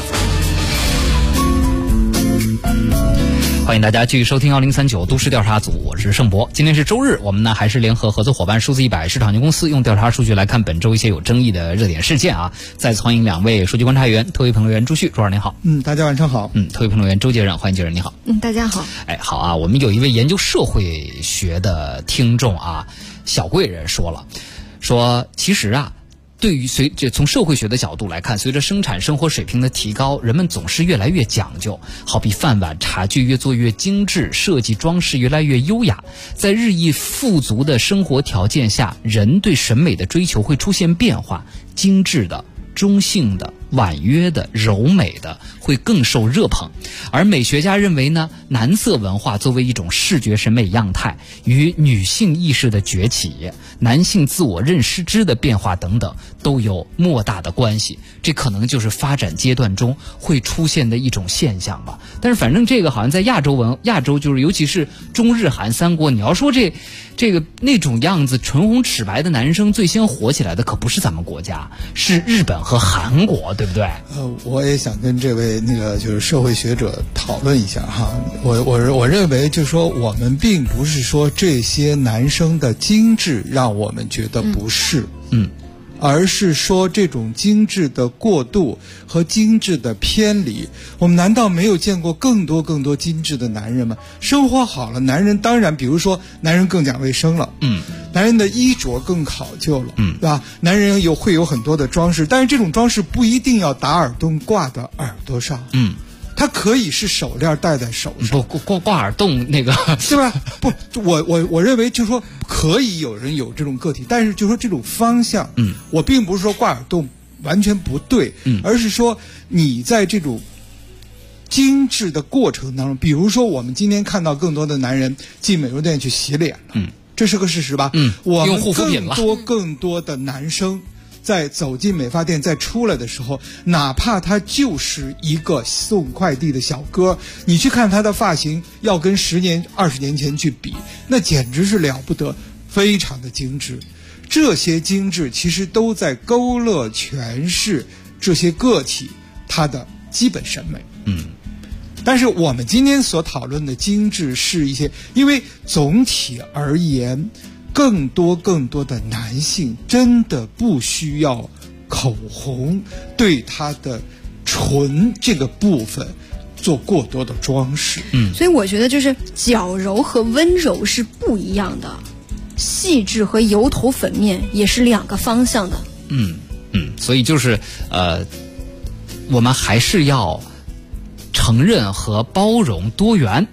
欢迎大家继续收听1039都市调查组，我是盛博。今天是周日，我们呢还是联合合作伙伴数字100市场营公司用调查数据来看本周一些有争议的热点事件啊。再次欢迎两位数据观察员，特约评论员朱旭，朱老师您好。 大家晚上好。 特约评论员周杰仁，欢迎杰仁你好。 大家好。 好啊，我们有一位研究社会学的听众啊，小贵人说其实啊，对于从社会学的角度来看，随着生产生活水平的提高，人们总是越来越讲究，好比饭碗茶具越做越精致，设计装饰越来越优雅。在日益富足的生活条件下，人对审美的追求会出现变化，精致的、中性的、婉约的、柔美的会更受热捧。而美学家认为呢，男色文化作为一种视觉审美样态，与女性意识的崛起、男性自我认知的变化等等都有莫大的关系。这可能就是发展阶段中会出现的一种现象吧。但是反正这个好像在亚洲就是尤其是中日韩三国，你要说这个那种样子唇红齿白的男生最先火起来的可不是咱们国家，是日本和韩国，对不对？ 我也想跟这位就是社会学者讨论一下哈。我认为就是说，我们并不是说这些男生的精致让我们觉得不适，而是说这种精致的过度和精致的偏离。我们难道没有见过更多精致的男人吗？生活好了，男人当然比如说男人更讲卫生了，男人的衣着更考究了，对吧？男人会有很多的装饰，但是这种装饰不一定要打耳洞挂在耳朵上，它可以是手链戴在手上， 挂耳洞那个， 对吧？不，我认为就是说可以有人有这种个体，但是就是说这种方向，我并不是说挂耳洞完全不对，而是说你在这种精致的过程当中，比如说我们今天看到更多的男人进美容店去洗脸了，这是个事实吧？我们更多的男生在走进美发店再出来的时候，哪怕他就是一个送快递的小哥，你去看他的发型要跟10年20年前去比，那简直是了不得，非常的精致。这些精致其实都在勾勒诠释这些个体他的基本审美。但是我们今天所讨论的精致是一些，因为总体而言更多的男性真的不需要口红对他的唇这个部分做过多的装饰。 所以我觉得就是矫揉和温柔是不一样的，细致和油头粉面也是两个方向的。 所以就是我们还是要承认和包容多元，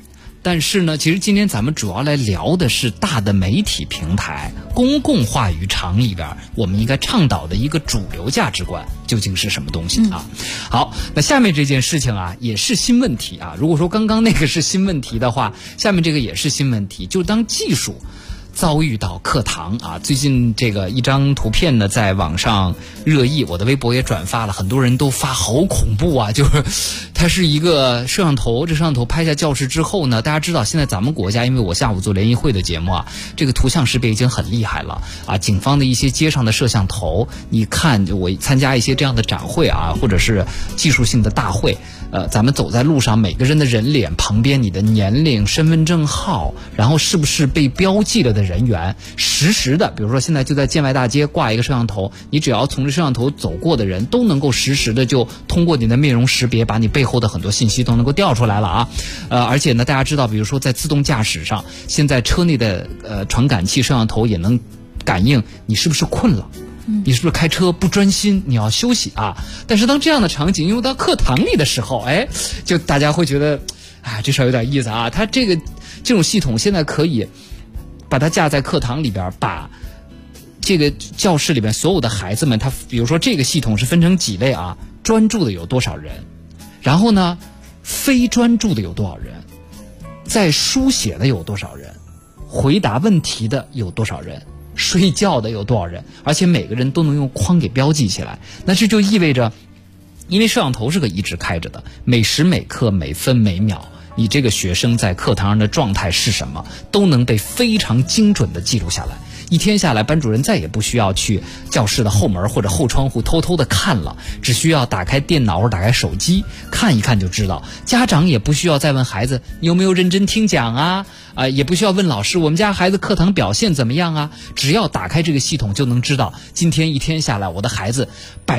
但是呢，其实今天咱们主要来聊的是大的媒体平台、公共话语场里边，我们应该倡导的一个主流价值观究竟是什么东西啊？好，那下面这件事情啊，也是新问题啊。如果说刚刚那个是新问题的话，下面这个也是新问题，就当技术遭遇到课堂啊，最近这个一张图片呢，在网上热议，我的微博也转发了，很多人都发好恐怖啊！就是它是一个摄像头，这摄像头拍下教室之后呢，大家知道现在咱们国家，因为我下午做联谊会的节目啊，这个图像识别已经很厉害了啊，警方的一些街上的摄像头，你看我参加一些这样的展会啊，或者是技术性的大会。咱们走在路上，每个人的人脸旁边，你的年龄、身份证号，然后是不是被标记了的人员，实时的，比如说现在就在建外大街挂一个摄像头，你只要从这摄像头走过的人都能够实时的就通过你的面容识别，把你背后的很多信息都能够调出来了啊。而且呢，大家知道，比如说在自动驾驶上，现在车内的传感器摄像头也能感应你是不是困了。你是不是开车不专心？你要休息啊！但是当这样的场景用到课堂里的时候，就大家会觉得，这事儿有点意思啊！它这种系统现在可以把它架在课堂里边，把这个教室里边所有的孩子们，他比如说这个系统是分成几类啊？专注的有多少人？然后呢，非专注的有多少人？在书写的有多少人？回答问题的有多少人？睡觉的有多少人？而且每个人都能用框给标记起来。那这就意味着，因为摄像头是个一直开着的，每时每刻每分每秒，你这个学生在课堂上的状态是什么，都能被非常精准的记录下来。一天下来，班主任再也不需要去教室的后门或者后窗户偷偷的看了，只需要打开电脑或者打开手机看一看就知道。家长也不需要再问孩子你有没有认真听讲啊，也不需要问老师我们家孩子课堂表现怎么样啊，只要打开这个系统就能知道今天一天下来我的孩子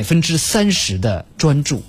30%的专注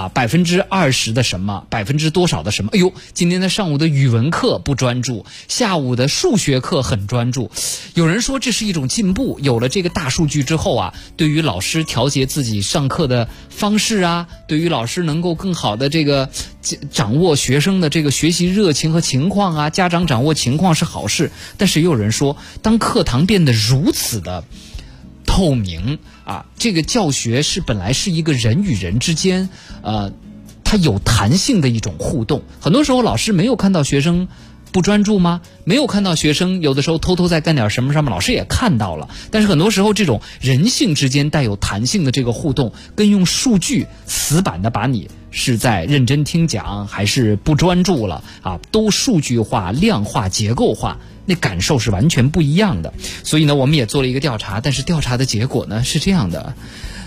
，20%的什么，多少的什么，今天的上午的语文课不专注，下午的数学课很专注。有人说这是一种进步，有了这个大数据之后啊，对于老师调节自己上课的方式啊，对于老师能够更好的这个掌握学生的这个学习热情和情况啊，家长掌握情况是好事。但是也有人说，当课堂变得如此的透明啊，这个教学本来是一个人与人之间它有弹性的一种互动。很多时候老师没有看到学生不专注吗？没有看到学生有的时候偷偷在干点什么，老师也看到了。但是很多时候这种人性之间带有弹性的这个互动，跟用数据死板的把你是在认真听讲还是不专注了啊，都数据化、量化、结构化，那感受是完全不一样的。所以呢，我们也做了一个调查，但是调查的结果呢是这样的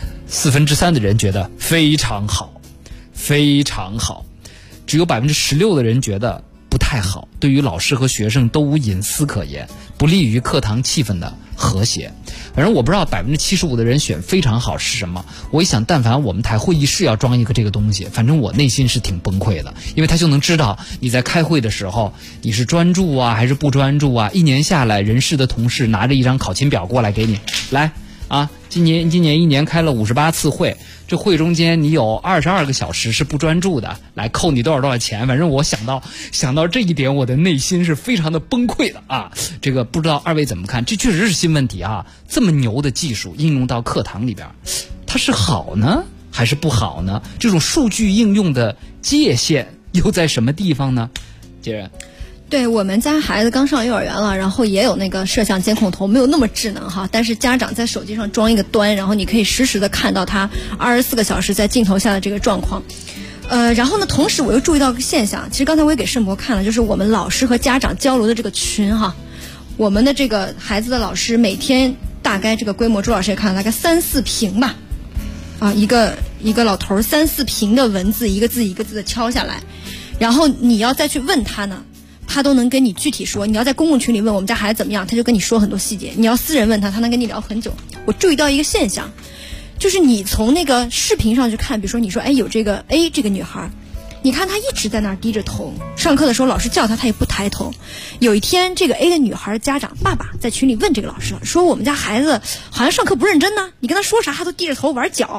：3%的人觉得非常好，非常好，只有16%的人觉得不太好，对于老师和学生都无隐私可言，不利于课堂气氛的和谐。反正我不知道75%的人选非常好是什么。我一想，但凡我们台会议室要装一个这个东西，反正我内心是挺崩溃的，因为他就能知道你在开会的时候你是专注啊还是不专注啊。一年下来，人事的同事拿着一张考勤表过来给你，来啊，今年一年开了58次会，这会中间你有22个小时是不专注的，来扣你多少钱。反正我想到这一点，我的内心是非常的崩溃的啊。这个不知道二位怎么看？这确实是新问题啊！这么牛的技术应用到课堂里边，它是好呢还是不好呢？这种数据应用的界限又在什么地方呢？接着。 对，我们家孩子刚上幼儿园了，然后也有那个摄像监控头，没有那么智能哈，但是家长在手机上装一个端，然后你可以实时的看到他24个小时在镜头下的这个状况。然后呢，同时我又注意到一个现象，其实刚才我也给盛博看了，就是我们老师和家长交流的这个群哈，我们的这个孩子的老师每天大概这个规模，朱老师也看了，大概3-4屏吧，啊，一个老头3-4屏的文字，一个字一个字的敲下来，然后你要再去问他呢，他都能跟你具体说。你要在公共群里问我们家孩子怎么样，他就跟你说很多细节。你要私人问他，他能跟你聊很久。我注意到一个现象，就是你从那个视频上去看，比如说你说有这个 A 这个女孩，你看她一直在那儿低着头，上课的时候老师叫她，她也不抬头。有一天这个 A 的女孩家长爸爸在群里问这个老师，说我们家孩子好像上课不认真呢，你跟他说啥他都低着头玩脚。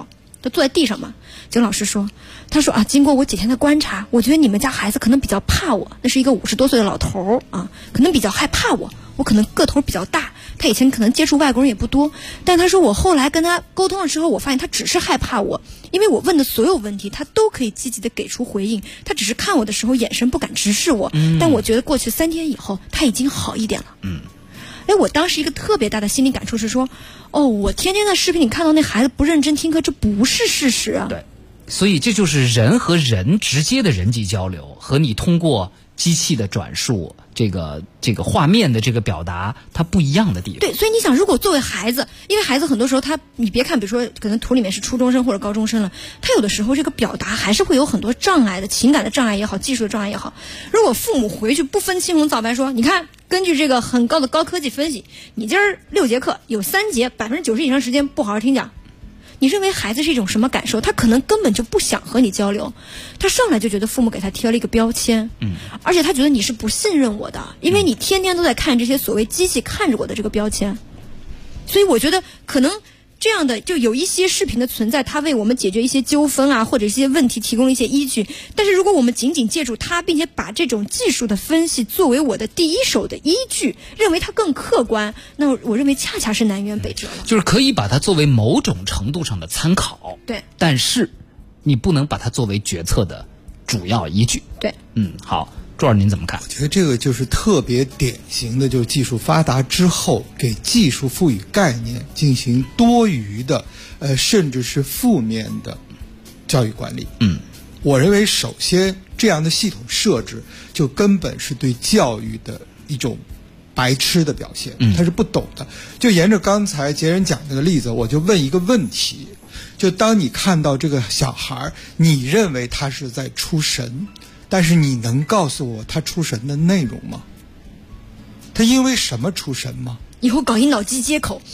都坐在地上嘛。景老师说，他说啊，经过我几天的观察，我觉得你们家孩子可能比较怕我。那是一个50多岁的老头啊，可能比较害怕我。我可能个头比较大，他以前可能接触外国人也不多，但他说我后来跟他沟通的时候，我发现他只是害怕我，因为我问的所有问题他都可以积极的给出回应，他只是看我的时候眼神不敢直视我。但我觉得过去3天以后他已经好一点了。我当时一个特别大的心理感触是说，我天天在视频里看到那孩子不认真听课，这不是事实啊。 对，所以这就是人和人直接的人际交流和你通过机器的转述这个画面的这个表达它不一样的地方。 对，所以你想，如果作为孩子，因为孩子很多时候你别看比如说可能图里面是初中生或者高中生了，他有的时候这个表达还是会有很多障碍的，情感的障碍也好，技术的障碍也好。如果父母回去不分青红皂白说，你看根据这个很高的高科技分析，你今儿6节课有3节90%以上时间不好好听讲，你认为孩子是一种什么感受？他可能根本就不想和你交流，他上来就觉得父母给他贴了一个标签，而且他觉得你是不信任我的，因为你天天都在看这些所谓机器看着我的这个标签。所以我觉得可能这样的就有一些视频的存在，它为我们解决一些纠纷啊或者一些问题提供了一些依据，但是如果我们仅仅借助它，并且把这种技术的分析作为我的第一手的依据，认为它更客观，那我认为恰恰是南辕北辙了。 就是可以把它作为某种程度上的参考， 对， 但是你不能把它作为决策的主要依据。 对， 好，朱儿您怎么看？ 我觉得这个就是特别典型的，就是技术发达之后给技术赋予概念，进行多余的甚至是负面的教育管理。我认为首先这样的系统设置就根本是对教育的一种白痴的表现，他是不懂的。就沿着刚才杰人讲这个例子，我就问一个问题，就当你看到这个小孩，你认为他是在出神，但是你能告诉我他出神的内容吗？他因为什么出神吗？ 以后搞一脑机接口。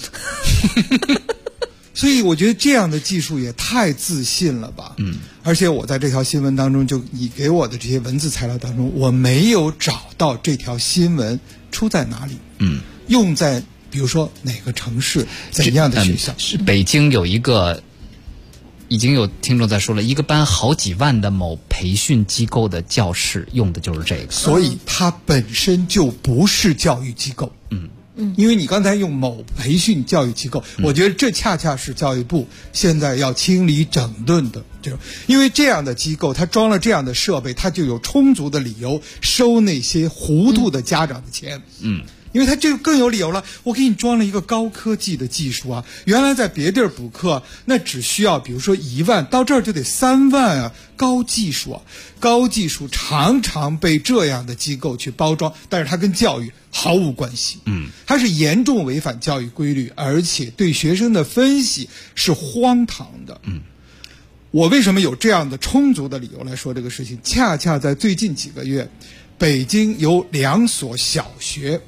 所以我觉得这样的技术也太自信了吧。而且我在这条新闻当中，就你给我的这些文字材料当中，我没有找到这条新闻出在哪里，用在比如说哪个城市怎样的学校。 是北京有一个已经有听众在说了，一个班好几万的某培训机构的教室用的就是这个， 所以它本身就不是教育机构。因为你刚才用某培训教育机构，我觉得这恰恰是教育部现在要清理整顿的这种，因为这样的机构它装了这样的设备，它就有充足的理由收那些糊涂的家长的钱。因为它这个更有理由了，我给你装了一个高科技的技术啊，原来在别地儿补课那只需要比如说1万，到这儿就得3万啊，高技术啊，高技术常常被这样的机构去包装，但是它跟教育毫无关系。它是严重违反教育规律，而且对学生的分析是荒唐的。我为什么有这样的充足的理由来说这个事情？恰恰在最近几个月，北京有2所小学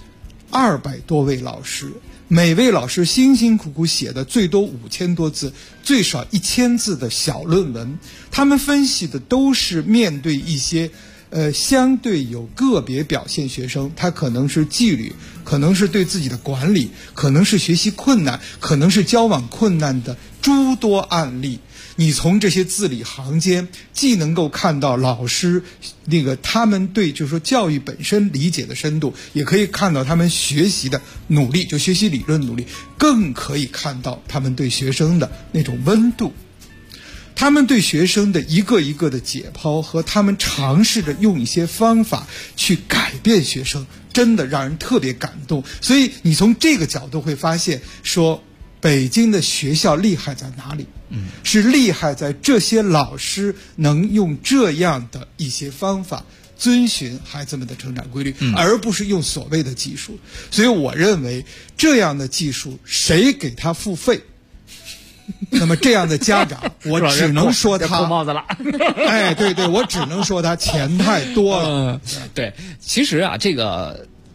200多位老师，每位老师辛辛苦苦写的最多5000多字，最少1000字的小论文，他们分析的都是面对一些相对有个别表现学生，他可能是纪律，可能是对自己的管理，可能是学习困难，可能是交往困难的诸多案例。你从这些字里行间既能够看到老师他们对就是说教育本身理解的深度，也可以看到他们学习的努力，就学习理论努力，更可以看到他们对学生的那种温度，他们对学生的一个一个的解剖，和他们尝试着用一些方法去改变学生，真的让人特别感动。所以你从这个角度会发现说，北京的学校厉害在哪里？是厉害在这些老师能用这样的一些方法遵循孩子们的成长规律，而不是用所谓的技术。所以我认为这样的技术谁给他付费，那么这样的家长我只能说他扣帽子了。 对，我只能说他钱太多了。 对，其实啊，这个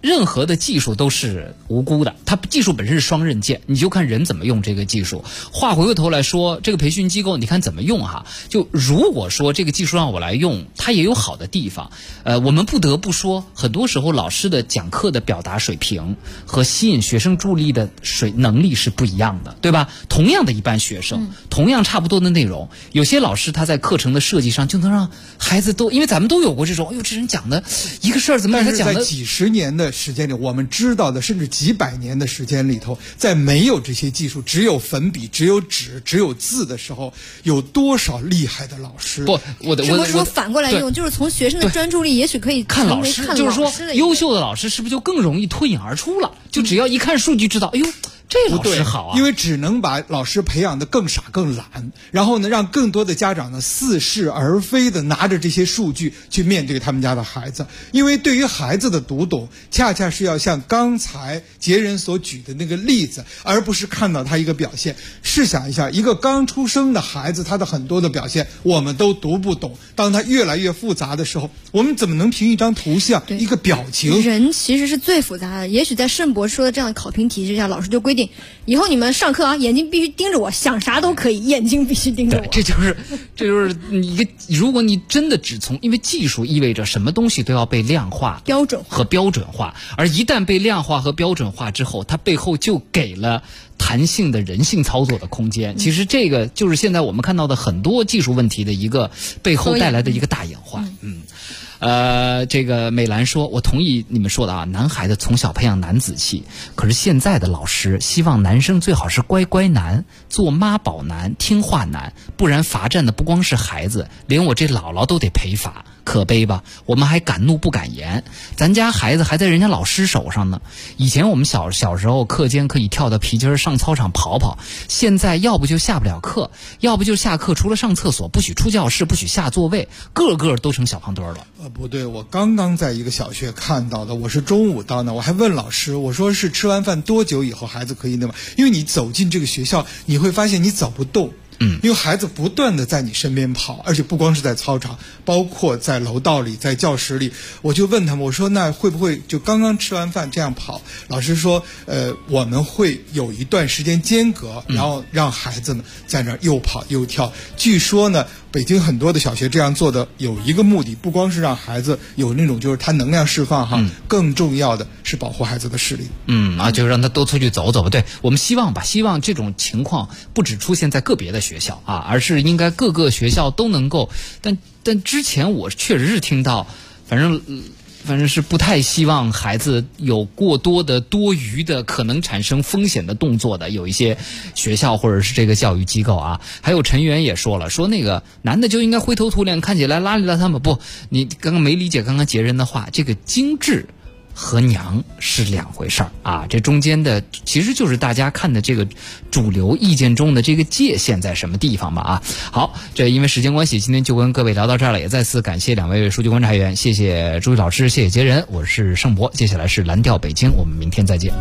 任何的技术都是无辜的，它技术本身是双刃剑，你就看人怎么用这个技术。话回过头来说，这个培训机构你看怎么用哈？就如果说这个技术让我来用，它也有好的地方。我们不得不说，很多时候老师的讲课的表达水平和吸引学生注意力的能力是不一样的，对吧？同样的一班学生，同样差不多的内容，有些老师他在课程的设计上就能让孩子都，因为咱们都有过这种，哎呦，这人讲的一个事儿怎么让他讲的？ 但是在几十年的时间里，我们知道的，甚至几百年的时间里头，在没有这些技术，只有粉笔、只有纸、只有字的时候，有多少厉害的老师？ 不， 是不是说反过来用，就是从学生的专注力，也许可以看老师，就是说优秀的老师是不是就更容易脱颖而出了？就只要一看数据知道，哎呦，这老师好啊！ 因为只能把老师培养得更傻更懒，然后呢，让更多的家长呢似是而非的拿着这些数据去面对他们家的孩子。因为对于孩子的读懂，恰恰是要像刚才杰人所举的那个例子，而不是看到他一个表现。试想一下，一个刚出生的孩子，他的很多的表现我们都读不懂。当他越来越复杂的时候，我们怎么能凭一张图像、一个表情？ 人其实是最复杂的。也许在盛博说的这样的考评体制下，老师就规定以后你们上课啊，眼睛必须盯着我，想啥都可以，眼睛必须盯着我。 这就是你如果你真的只从，因为技术意味着什么东西都要被量化、 标准和标准化，而一旦被量化和标准化之后，它背后就给了弹性的人性操作的空间。其实这个就是现在我们看到的很多技术问题的一个背后带来的一个大隐患。这个美兰说，我同意你们说的啊，男孩子从小培养男子气，可是现在的老师希望男生最好是乖乖男，做妈宝男，听话男，不然罚站的不光是孩子，连我这姥姥都得赔罚。可悲吧，我们还敢怒不敢言，咱家孩子还在人家老师手上呢。以前我们小时候课间可以跳到皮筋上操场跑跑，现在要不就下不了课，要不就下课除了上厕所不许出教室，不许下座位，个个都成小胖墩了。 不对，我刚刚在一个小学看到的，我是中午到那，我还问老师，我说是吃完饭多久以后孩子可以那么？因为你走进这个学校，你会发现你走不动。因为孩子不断的在你身边跑，而且不光是在操场，包括在楼道里，在教室里。我就问他们，我说那会不会就刚刚吃完饭这样跑？老师说，我们会有一段时间间隔，然后让孩子呢在那儿又跑又跳。据说呢，北京很多的小学这样做的有一个目的，不光是让孩子有那种就是他能量释放哈，更重要的是保护孩子的视力。 就是让他都出去走走吧。对，我们希望这种情况不只出现在个别的学校啊，而是应该各个学校都能够。但之前我确实是听到，反正是不太希望孩子有过多的多余的可能产生风险的动作的，有一些学校或者是这个教育机构啊。还有陈员也说了，说那个男的就应该灰头土脸，看起来邋里邋遢嘛。不，你刚刚没理解刚刚杰人的话，这个精致和娘是两回事儿啊，这中间的其实就是大家看的这个主流意见中的这个界限在什么地方吧啊。好，这因为时间关系，今天就跟各位聊到这儿了，也再次感谢两位数据观察员，谢谢朱毅老师，谢谢杰人，我是盛博，接下来是蓝调北京，我们明天再见。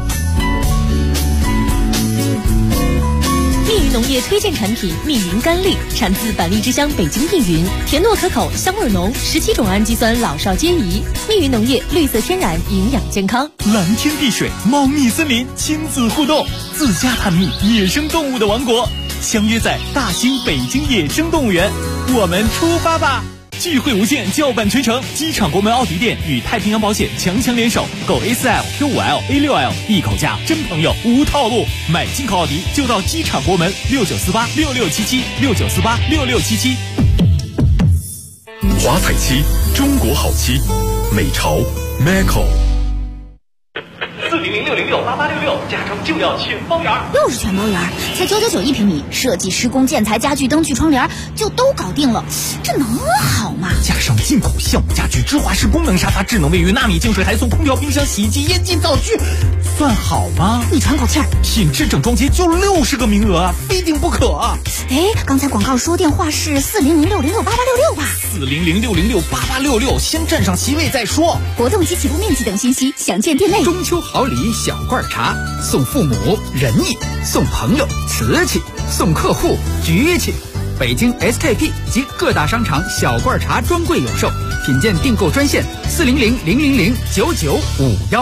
密云农业推荐产品密云甘栗，产自百丽之乡北京密云，甜糯可口，香味浓，17种氨基酸老少皆宜。密云农业绿色天然，营养健康。 蓝天碧水，猫蜜森林，亲子互动，自家探秘野生动物的王国，相约在大兴北京野生动物园，我们出发吧！聚会无限，叫板全程。机场国门奥迪店与太平洋保险强联手，购 A4L、Q5L、A6L， 一口价，真朋友无套路。买进口奥迪就到机场国门，69486677，69486677。 华彩漆，中国好漆，美潮 Macco。 4006068866，加装就要全包圆。 又是全包圆，才999一平米，设计、施工、建材、家具、灯具、窗帘就都搞定了，这能好吗？ 加上进口橡木家具、芝华士功能沙发、智能卫浴、纳米净水，还送空调、冰箱、洗衣机、烟机、灶具，算好吗？ 你喘口气儿， 品质整装节就60个名额啊，非订不可啊！ 刚才广告说电话是4006068866吧 ？4006068866，先占上席位再说。 活动及起步面积等信息，详见店内。 中秋好礼小罐茶，送父母仁义，送朋友瓷器，送客户局气。北京 SKP 及各大商场小罐茶专柜有售，品鉴订购专线40000009951。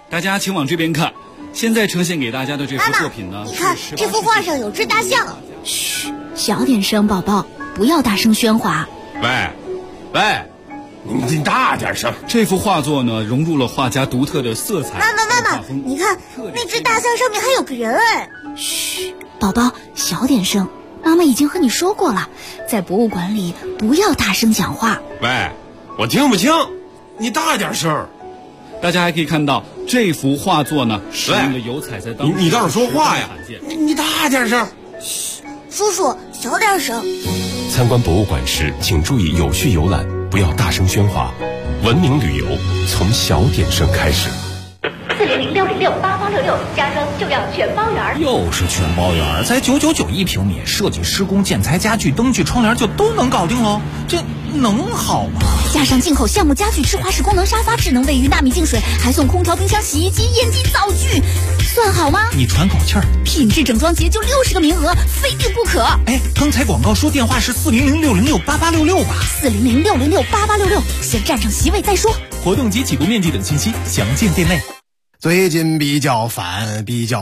大家请往这边看。现在呈现给大家的这幅作品呢， 你看这幅画上有只大象。 嘘，小点声，宝宝，不要大声喧哗。 喂，你大点声。 这幅画作呢，融入了画家独特的色彩。 妈妈，你看那只大象上面还有个人哎。 嘘，宝宝，小点声。妈妈已经和你说过了，在博物馆里不要大声讲话。 喂，我听不清，你大点声。 大家还可以看到这幅画作呢，使用的油彩在当中。 你倒是说话呀！你大点声。 嘘，叔叔小点声。 参观博物馆时，请注意有序游览，不要大声喧哗。文明旅游从小点声开始。 400-606-8866，家装就要全包圆。 又是全包圆，才999一平米，设计、施工、建材、家具、灯具、窗帘就都能搞定喽，这能好吗？ 加上进口橡木家具、智华式功能沙发、智能卫浴、纳米净水，还送空调、冰箱、洗衣机、烟机、灶具，算好吗？ 你喘口气儿。 品质整装节就60个名额，非订不可。 哎，刚才广告说电话是400-606-8866吧 ？400-606-8866，先占上席位再说。 活动及启动面积等信息详见店内。 最近比较烦，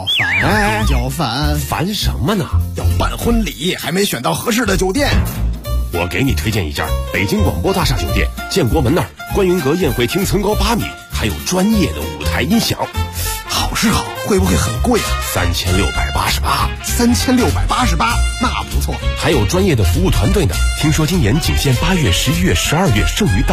烦什么呢？ 要办婚礼，还没选到合适的酒店。 我给你推荐一家北京广播大厦酒店，建国门那儿，观云阁宴会厅层高8米，还有专业的舞台音响。 好是好，会不会很贵啊？3688，那不错。 还有专业的服务团队呢。听说今年仅限8月、11月、12月，剩余到